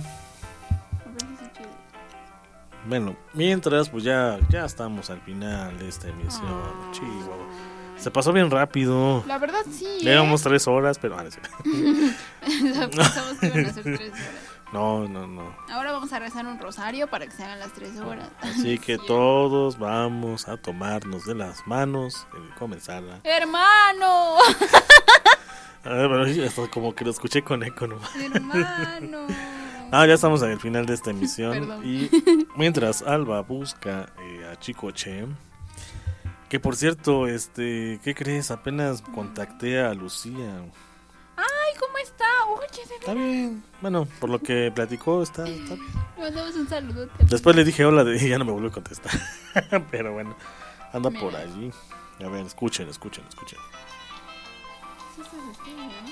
Bueno, mientras, pues ya, ya estamos al final de esta emisión. Oh. Chihuahua. Se pasó bien rápido. La verdad sí. Llevamos ¿eh? tres horas, pero ah, pensamos que iban a ser tres horas. No, no, no. Ahora vamos a rezar un rosario para que se hagan las tres horas. Así que sí. Todos vamos a tomarnos de las manos y comenzarla. ¡Hermano! A ver, pero hasta como que lo escuché con eco, ¿no? ¡Hermano! Ah, ya estamos al final de esta emisión. Y mientras Alba busca eh, a Chicoche, que por cierto, este, ¿qué crees? Apenas contacté a Lucía. Ay, ¿cómo está? Oye, de está bien. Bueno, por lo que platicó, está, está bien. Le mandamos un saludo. Después le dije hola y ya no me volvió a contestar. Pero bueno, anda Mira. por allí. A ver, escuchen, escuchen, escuchen. Sí, está bien, ¿no?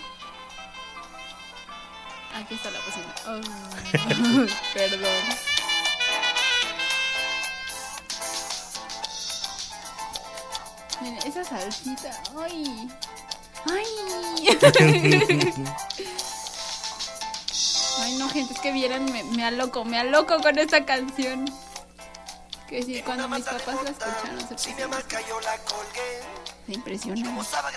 Aquí está la bocina. Oh, perdón. Miren, esa salsita. Ay. Ay. Ay, no, gente, es que vieran, me, me aloco, me aloco con esta canción. Que sí, cuando mis papás la escucharon se pusieron. Se impresionan.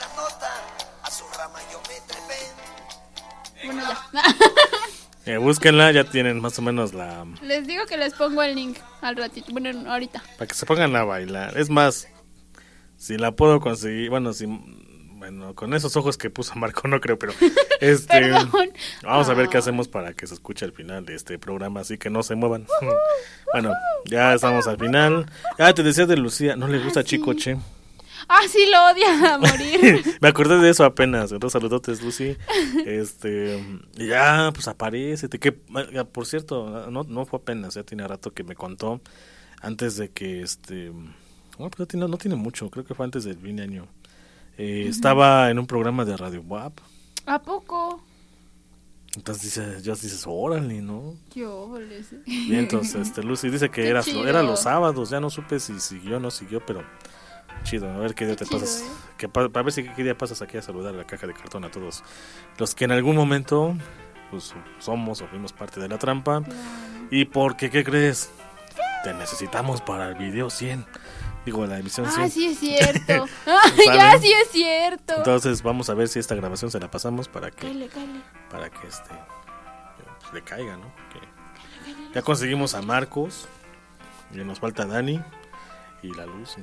Bueno, ya. Eh, búsquenla, ya tienen más o menos la... Les digo que les pongo el link al ratito, bueno, ahorita. Para que se pongan a bailar. Es más, si la puedo conseguir, bueno, si Bueno, con esos ojos que puso Marco no creo, pero este Perdón. vamos a ver qué Ah. hacemos para que se escuche al final de este programa, así que no se muevan. Bueno, ya estamos al final. Ah, te decía de Lucía, no le gusta Ah, sí. Chicoche. Ah, sí, lo odia a morir. Me acordé de eso apenas. Entonces, saludotes, Lucy. Este, y ya, pues aparece. Que, por cierto, no, no fue apenas, ya tiene rato que me contó. Antes de que, este, bueno, pues no tiene, no tiene mucho, creo que fue antes del fin de año. Eh, Ujú. Estaba en un programa de Radio W A P. ¿A poco? Entonces dice, ya dices, órale, ¿no? Yo les... Y entonces, este, Lucy dice que Qué era, chido. era los sábados. Ya no supe si siguió o no siguió, pero chido. A ver qué día te chido, pasas. ¿eh? Que pa- para ver si qué día pasas aquí a saludar a la caja de cartón a todos los que en algún momento pues somos o fuimos parte de la trampa. Y porque, ¿qué crees? Te necesitamos para el video cien. Digo, la emisión cien. Ah, sí es cierto. Ay, ya ¿Sale? sí es cierto. Entonces vamos a ver si esta grabación se la pasamos para que Cáele, cáele. para que este pues, le caiga, ¿no? Que ya conseguimos a Marcos y nos falta Dani y la Lucy.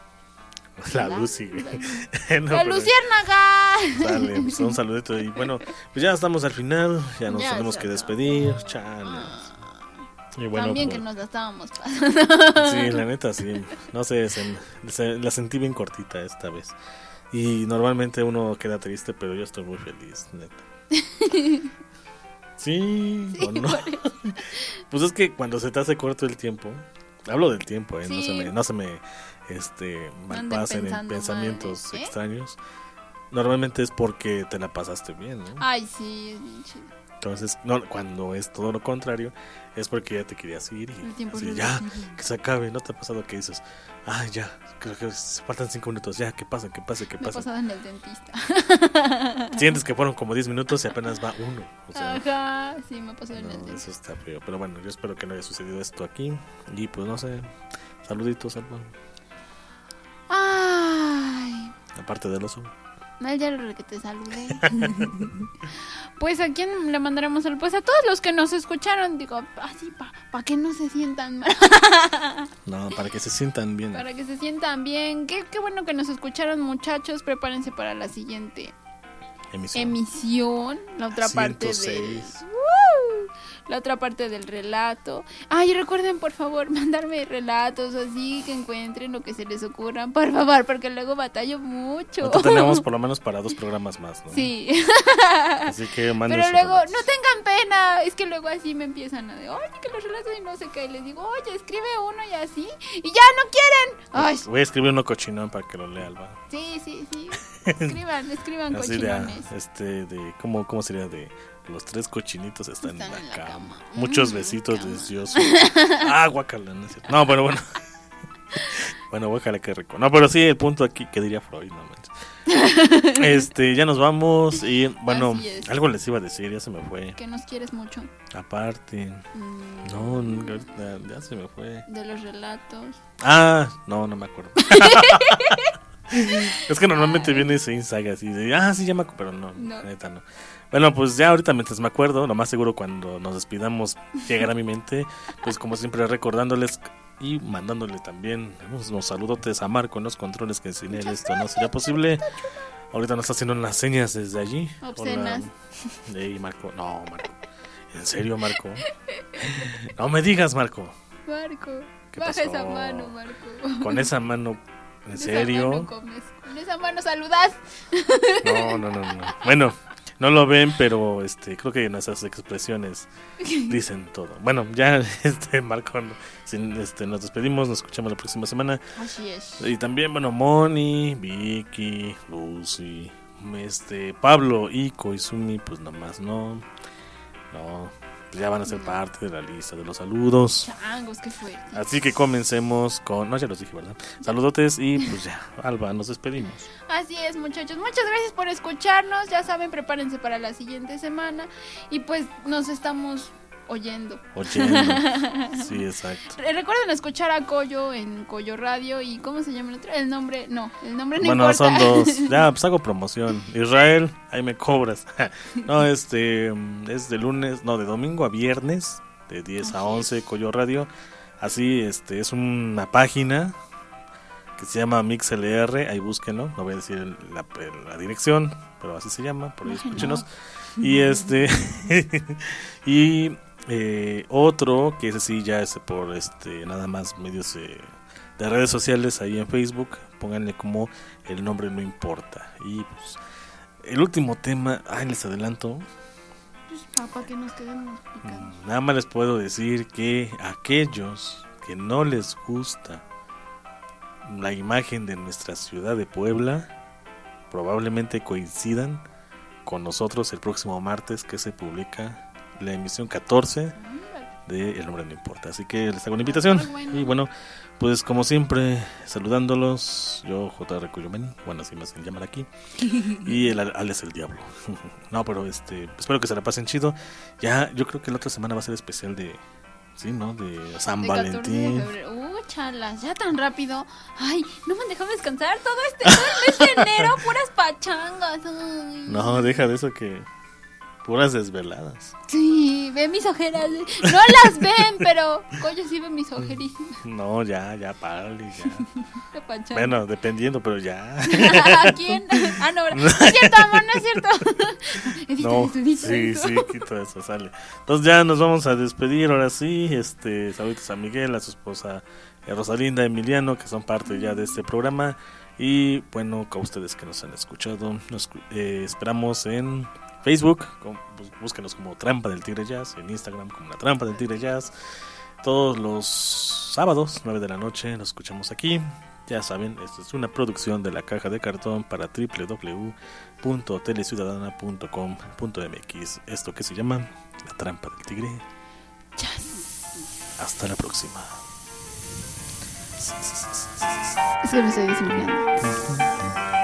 La La- Lucy. la- No, ¡La pero- luciérnaga! Dale, pues un saludito y bueno, pues ya estamos al final, ya nos Ya tenemos se que acabó. despedir, chale. Y bueno, También pues, que nos la estábamos pasando. sí, la neta sí, no sé, se- se- la sentí bien cortita esta vez. Y normalmente uno queda triste, pero yo estoy muy feliz, neta. Sí, Sí, o no. por eso. Pues es que cuando se te hace corto el tiempo, hablo del tiempo, ¿eh? no Sí. se me, no se me este, anden malpasen en pensando pensamientos mal, ¿eh? extraños. Normalmente es porque te la pasaste bien, ¿no? Ay, sí, es bien chido. Entonces, no, cuando es todo lo contrario, es porque ya te querías ir y El tiempo así, es ya, relativo. que se acabe. ¿No te ha pasado que dices, ay, ya, creo que faltan cinco minutos, ya, que pase, que pase, que Me ha pase? pasado en el dentista. Sientes que fueron como diez minutos y apenas va uno. O sea, Ajá, sí, me ha pasado en el no, dentista. eso está feo. Pero bueno, yo espero que no haya sucedido esto aquí. Y pues no sé, saluditos, Alba. Ay, Aparte del oso. mal ya lo que te saludé. Pues a quién le mandaremos el pues a todos los que nos escucharon, digo, así para pa que no se sientan mal, No, para que se sientan bien. para que se sientan bien. Qué, qué bueno que nos escucharon, muchachos. Prepárense para la siguiente Emisión. emisión, la otra parte de ciento seis. la otra parte del relato. Ay, recuerden por favor mandarme relatos así que encuentren lo que se les ocurran, por favor, porque luego batallo mucho. Ahorita tenemos por lo menos para dos programas más, ¿no? Sí. Así que manden Pero sus luego, relatos. no tengan pena, es que luego así me empiezan a de, oye, que los relatos y no sé qué, y les digo, oye, escribe uno y así, y ya no quieren. Ay, Voy a escribir uno cochinón para que lo lea, Alba. sí, sí, sí, escriban, escriban Así de, ah, cochinones. este, de, ¿cómo, cómo sería? De los tres cochinitos están, Están en la en la cama. cama. Muchos Mm, besitos cama. deliciosos. Ah, guácala, no es cierto. No, pero bueno. Bueno, guácala, qué rico. No, pero sí, el punto aquí, que diría Freud, no manches. Este, ya nos vamos y, bueno, Así es. algo les iba a decir, ya se me fue. Que nos quieres mucho. Aparte. Mm, No, no, ahorita ya se me fue. de los relatos. Ah, no, no me acuerdo. Es que normalmente viene ese insight así de, ah, sí, ya me acuerdo, pero no, No. la neta no. Bueno, pues ya ahorita mientras me acuerdo, lo más seguro cuando nos despidamos llegará a mi mente, pues como siempre recordándoles y mandándole también unos, unos saludotes a Marco en los controles, que sin él esto no sería posible. Ahorita nos está haciendo unas señas desde allí. Obscenas. Hola. Ey, Marco, no, Marco. ¿En serio, Marco? No me digas, Marco. Marco, ¿Qué baja pasó? esa mano, Marco. Con esa mano, ¿en Con serio? Esa mano comes, con esa mano saludas. No, no, no, no. Bueno, no lo ven, pero este, creo que nuestras expresiones dicen todo. Bueno, ya, este, Marco, no, sin, este, nos despedimos, nos escuchamos la próxima semana. Así es. Y también, bueno, Moni, Vicky, Lucy, este, Pablo y Koizumi, pues nomás no, no, pues ya van a ser parte de la lista de los saludos. Changos, qué fuerte. Así que comencemos con, no, ya los dije, ¿verdad? Saludotes y pues ya, Alba, nos despedimos. Así es, muchachos. Muchas gracias por escucharnos. Ya saben, prepárense para la siguiente semana. Y pues nos estamos oyendo. Oyendo. Sí, exacto. Re- Recuerden escuchar a Coyo en Coyo Radio. ¿Y cómo se llama el otro? El nombre, no, el nombre no Bueno, importa. son dos. Ya, pues hago promoción. Israel, ahí me cobras. No, este, es de lunes, no, de domingo a viernes, de diez a once, Coyo Radio. Así, este, es una página que se llama MixLR, ahí búsquenlo, no voy a decir la, la dirección, pero así se llama, por ahí escúchenos. Y este y eh, otro que ese sí ya es por este nada más medios eh, de redes sociales ahí en Facebook, pónganle como el nombre no importa. Y pues el último tema, ay, les adelanto. Para que nos quedemos picados. Nada más les puedo decir que aquellos que no les gusta la imagen de nuestra ciudad de Puebla probablemente coincidan con nosotros el próximo martes que se publica la emisión catorce de El Nombre No Importa. Así que les hago una invitación. Y bueno, pues como siempre, saludándolos, yo J R Cuyumeni, bueno, así me hacen llamar aquí, y el alias el Diablo. No, pero este, espero que se la pasen chido. Ya, yo creo que la otra semana va a ser especial de, sí, ¿no? De San De Valentín. catorce de febrero. Uh, chalas, ya tan rápido. Ay, no me dejan descansar todo este todo el mes de enero, puras pachangas. Ay. No, deja de eso que puras desveladas. Sí, ven mis ojeras. No las ven, pero coño sí ven mis ojerísimas. No, ya, ya, párale, ya. De pachanga. Bueno, dependiendo, pero ya. ¿A quién? Ah, no, no es cierto, amor, no es cierto. Edita No, eso, edita sí, eso. sí, quito eso, sale. Entonces ya nos vamos a despedir ahora sí. Este, saludos a Miguel, a su esposa eh, Rosalinda, Emiliano, que son parte ya de este programa. Y bueno, a ustedes que nos han escuchado, nos eh, esperamos en Facebook, con, pues, búsquenos como Trampa del Tigre Jazz, en Instagram como La Trampa del Tigre Jazz. Todos los sábados, nueve de la noche, nos escuchamos aquí. Ya saben, esto es una producción de La Caja de Cartón para doble u doble u doble u punto teleciudadana punto com punto m x. Esto que se llama La Trampa del Tigre Jazz. Hasta la próxima. Es que me estoy disminuyendo.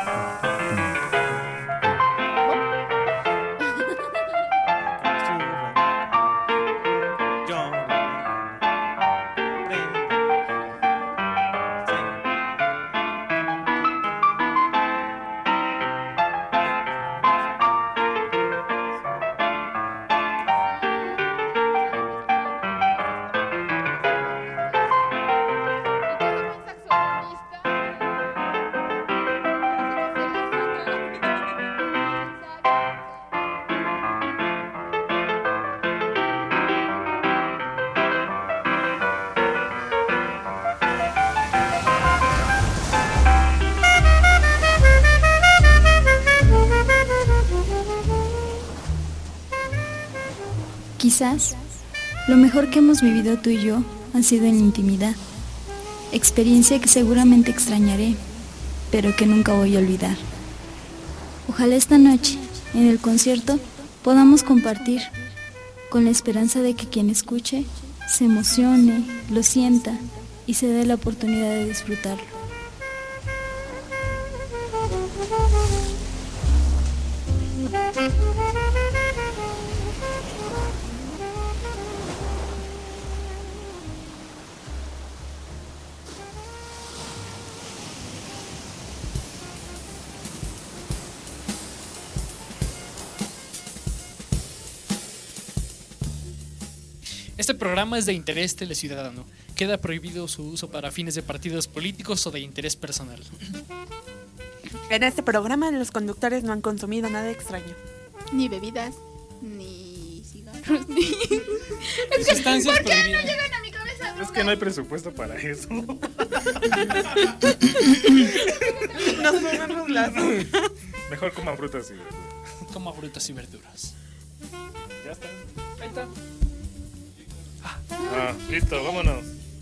Quizás lo mejor que hemos vivido tú y yo ha sido en la intimidad, experiencia que seguramente extrañaré, pero que nunca voy a olvidar. Ojalá esta noche, en el concierto, podamos compartir, con la esperanza de que quien escuche se emocione, lo sienta y se dé la oportunidad de disfrutarlo. Este programa es de interés teleciudadano. Queda prohibido su uso para fines de partidos políticos o de interés personal. En este programa los conductores no han consumido nada extraño. Ni bebidas, ni cigarros, ni... Es que, Sustancias ¿por qué no prohibidas. llegan a mi cabeza? Es que no hay presupuesto para eso. Nos comemos las... Mejor coman frutas y verduras. Como frutas y verduras. Ya está. Ahí está. Ah, listo, vámonos.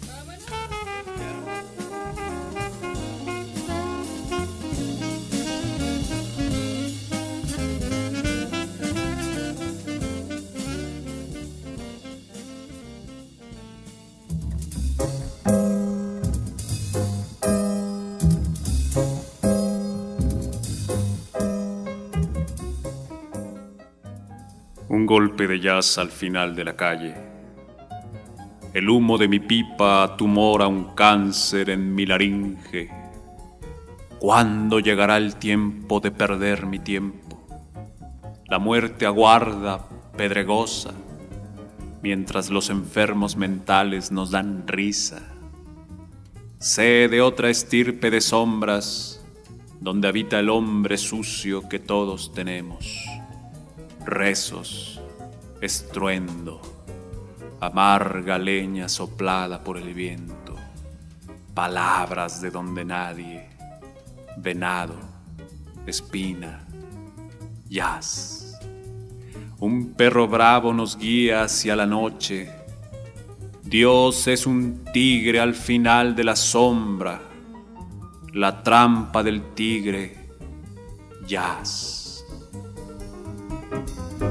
Un golpe de jazz al final de la calle. El humo de mi pipa tumora un cáncer en mi laringe. ¿Cuándo llegará el tiempo de perder mi tiempo? La muerte aguarda, pedregosa, mientras los enfermos mentales nos dan risa. Sé de otra estirpe de sombras, donde habita el hombre sucio que todos tenemos. Rezos, estruendo, amarga leña soplada por el viento, palabras de donde nadie, venado, espina, jazz. Un perro bravo nos guía hacia la noche. Dios es un tigre al final de la sombra, la trampa del tigre, jazz.